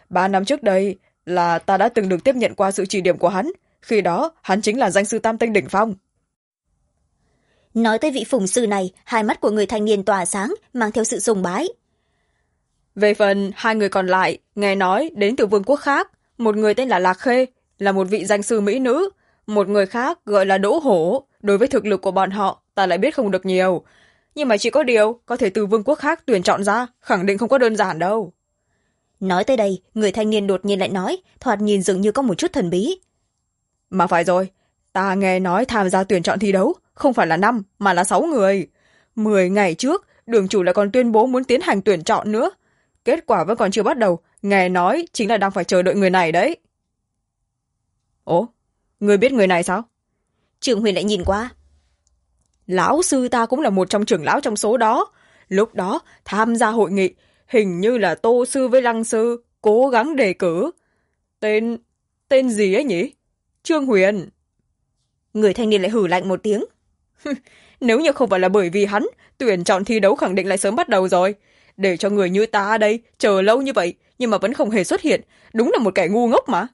3 năm trước đây là ta đã từng được tiếp nhận qua sự chỉ điểm của hắn. Khi đó, hắn chính là danh sư tam tinh đỉnh phong. Nói tới vị phùng sư này, hai mắt của người thanh niên tỏa sáng, mang theo sự sùng bái. Về phần 2 người còn lại, nghe nói đến từ vương quốc khác. Một người tên là Lạc Khê, là một vị danh sư mỹ nữ. Một người khác gọi là Đỗ Hổ. Đối với thực lực của bọn họ, ta lại biết không được nhiều. Nhưng mà chỉ có điều, có thể từ vương quốc khác tuyển chọn ra, khẳng định không có đơn giản đâu. Nói tới đây, người thanh niên đột nhiên lại nói, thoạt nhìn dường như có một chút thần bí. Mà phải rồi, ta nghe nói tham gia tuyển chọn thi đấu, không phải là 5, mà là 6 người. 10 ngày trước, đường chủ lại còn tuyên bố muốn tiến hành tuyển chọn nữa. Kết quả vẫn còn chưa bắt đầu, nghe nói chính là đang phải chờ đợi người này đấy. Ủa, người biết người này sao? Trường Huyền lại nhìn qua. Lão sư ta cũng là một trong trưởng lão trong số đó. Lúc đó, tham gia hội nghị, hình như là Tô sư với Lăng sư, cố gắng đề cử. Tên gì ấy nhỉ? Trương Huyền. Người thanh niên lại hử lạnh một tiếng. Nếu như không phải là bởi vì hắn, tuyển chọn thi đấu khẳng định lại sớm bắt đầu rồi. Để cho người như ta đây chờ lâu như vậy, nhưng mà vẫn không hề xuất hiện. Đúng là một kẻ ngu ngốc mà.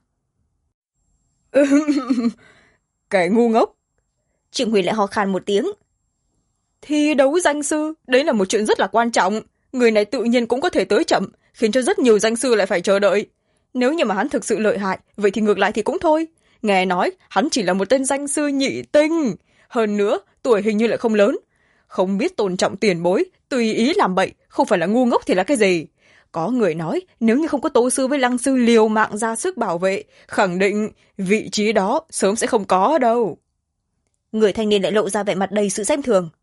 Kẻ ngu ngốc. Trương Huyền lại ho khan một tiếng. Thi đấu danh sư, đấy là một chuyện rất là quan trọng. Người này tự nhiên cũng có thể tới chậm, khiến cho rất nhiều danh sư lại phải chờ đợi. Nếu như mà hắn thực sự lợi hại, vậy thì ngược lại thì cũng thôi. Nghe nói, hắn chỉ là một tên danh sư nhị tinh. Hơn nữa, tuổi hình như lại không lớn. Không biết tôn trọng tiền bối, tùy ý làm bậy, không phải là ngu ngốc thì là cái gì. Có người nói, nếu như không có Tô sư với Lăng sư liều mạng ra sức bảo vệ, khẳng định vị trí đó sớm sẽ không có đâu. Người thanh niên lại lộ ra vẻ mặt đầy sự xem thường.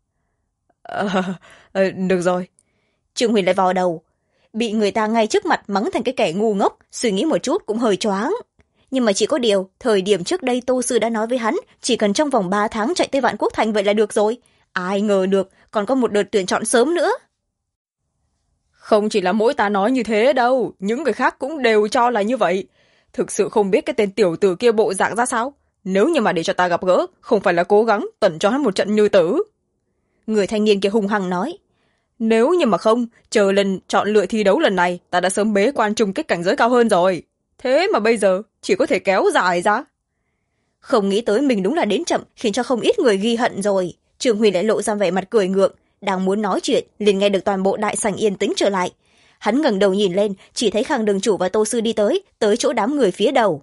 Được rồi. Trương Huyền lại vò đầu. Bị người ta ngay trước mặt mắng thành cái kẻ ngu ngốc, suy nghĩ một chút cũng hơi choáng. Nhưng mà chỉ có điều, thời điểm trước đây Tô sư đã nói với hắn, chỉ cần trong vòng 3 tháng chạy tới Vạn Quốc Thành vậy là được rồi. Ai ngờ được, còn có một đợt tuyển chọn sớm nữa. Không chỉ là mỗi ta nói như thế đâu, những người khác cũng đều cho là như vậy. Thực sự không biết cái tên tiểu tử kia bộ dạng ra sao. Nếu như mà để cho ta gặp gỡ, không phải là cố gắng tẩn cho hắn một trận như tử. Người thanh niên kia hung hăng nói. Nếu như mà không, chờ lần chọn lựa thi đấu lần này, ta đã sớm bế quan chung kết cảnh giới cao hơn rồi. Thế mà bây giờ, chỉ có thể kéo dài ra. Không nghĩ tới mình đúng là đến chậm, khiến cho không ít người ghi hận rồi. Trường Huy lại lộ ra vẻ mặt cười ngượng, đang muốn nói chuyện, liền nghe được toàn bộ đại sảnh yên tĩnh trở lại. Hắn ngẩng đầu nhìn lên, chỉ thấy Khang đường chủ và Tô sư đi tới chỗ đám người phía đầu.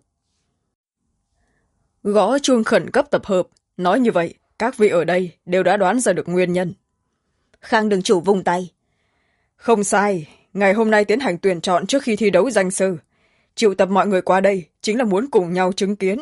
Gõ chuông khẩn cấp tập hợp, nói như vậy, các vị ở đây đều đã đoán ra được nguyên nhân. Khang đường chủ vung tay. Không sai, ngày hôm nay tiến hành tuyển chọn trước khi thi đấu danh sư. Triệu tập mọi người qua đây chính là muốn cùng nhau chứng kiến.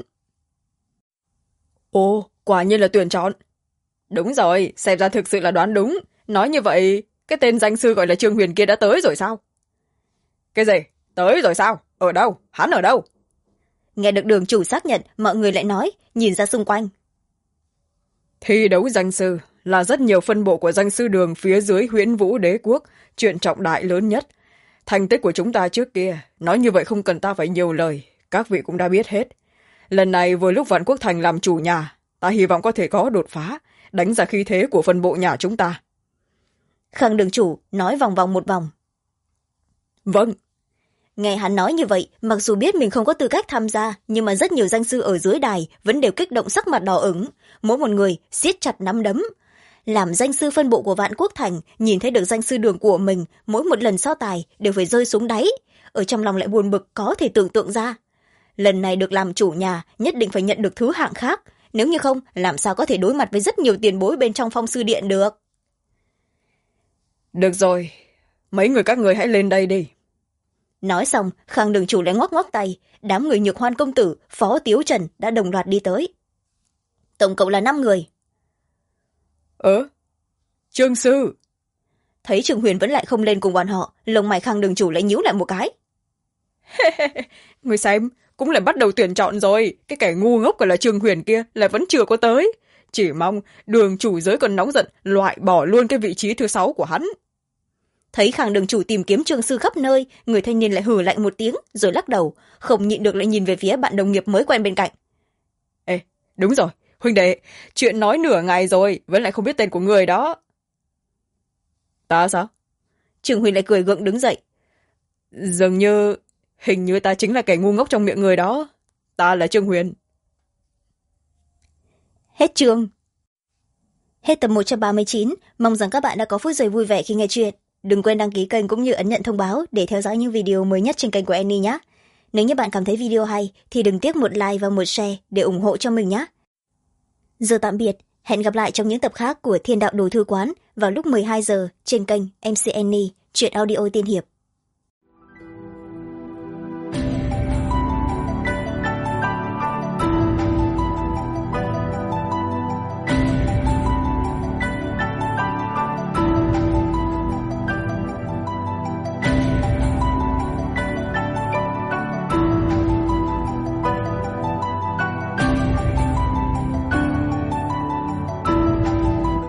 Ồ, quả nhiên là tuyển chọn. Đúng rồi, xem ra thực sự là đoán đúng. Nói như vậy, cái tên danh sư gọi là Trương Huyền kia đã tới rồi sao? Cái gì? Tới rồi sao? Ở đâu? Hắn ở đâu? Nghe được đường chủ xác nhận, mọi người lại nói, nhìn ra xung quanh. Thi đấu danh sư là rất nhiều phân bộ của danh sư đường phía dưới Huyễn Vũ Đế quốc, chuyện trọng đại lớn nhất. Thành tích của chúng ta trước kia, nói như vậy không cần ta phải nhiều lời, các vị cũng đã biết hết. Lần này vừa lúc Vạn Quốc Thành làm chủ nhà, ta hy vọng có thể có đột phá, đánh ra khí thế của phân bộ nhà chúng ta. Khang đường chủ nói vòng vòng một vòng. Vâng. Nghe hắn nói như vậy, mặc dù biết mình không có tư cách tham gia, nhưng mà rất nhiều danh sư ở dưới đài vẫn đều kích động sắc mặt đỏ ửng, mỗi một người siết chặt nắm đấm. Làm danh sư phân bộ của Vạn Quốc Thành, nhìn thấy được danh sư đường của mình, mỗi một lần so tài đều phải rơi xuống đáy, ở trong lòng lại buồn bực có thể tưởng tượng ra. Lần này được làm chủ nhà, nhất định phải nhận được thứ hạng khác, nếu như không, làm sao có thể đối mặt với rất nhiều tiền bối bên trong Phong Sư Điện được. Được rồi, mấy người các người hãy lên đây đi. Nói xong, Khang đường chủ lại ngoắc ngoắc tay, đám người Nhược Hoan công tử, Phó Tiếu Trần đã đồng loạt đi tới. Tổng cộng là 5 người. Trương sư. Thấy Trường Huyền vẫn lại không lên cùng bọn họ, lông mày Khang đường chủ lại nhíu lại một cái. Người xem, cũng lại bắt đầu tuyển chọn rồi, cái kẻ ngu ngốc gọi là Trương Huyền kia lại vẫn chưa có tới. Chỉ mong đường chủ giới còn nóng giận, loại bỏ luôn cái vị trí thứ 6 của hắn. Thấy Khang đường chủ tìm kiếm Trương sư khắp nơi, người thanh niên lại hừ lạnh một tiếng, rồi lắc đầu, không nhịn được lại nhìn về phía bạn đồng nghiệp mới quen bên cạnh. Ê, đúng rồi, huynh đệ, chuyện nói nửa ngày rồi, vẫn lại không biết tên của người đó. Ta sao? Trường Huy lại cười gượng đứng dậy. Dường như, Hình như ta chính là kẻ ngu ngốc trong miệng người đó. Ta là Trương Huyền. Hết chương. Hết tập 139. Mong rằng các bạn đã có phút giây vui vẻ khi nghe chuyện. Đừng quên đăng ký kênh cũng như ấn nhận thông báo để theo dõi những video mới nhất trên kênh của Annie nhé. Nếu như bạn cảm thấy video hay thì đừng tiếc một like và một share để ủng hộ cho mình nhé. Giờ tạm biệt, hẹn gặp lại trong những tập khác của Thiên Đạo Đồ Thư Quán vào lúc 12 giờ trên kênh MC Annie, truyện audio tiên hiệp.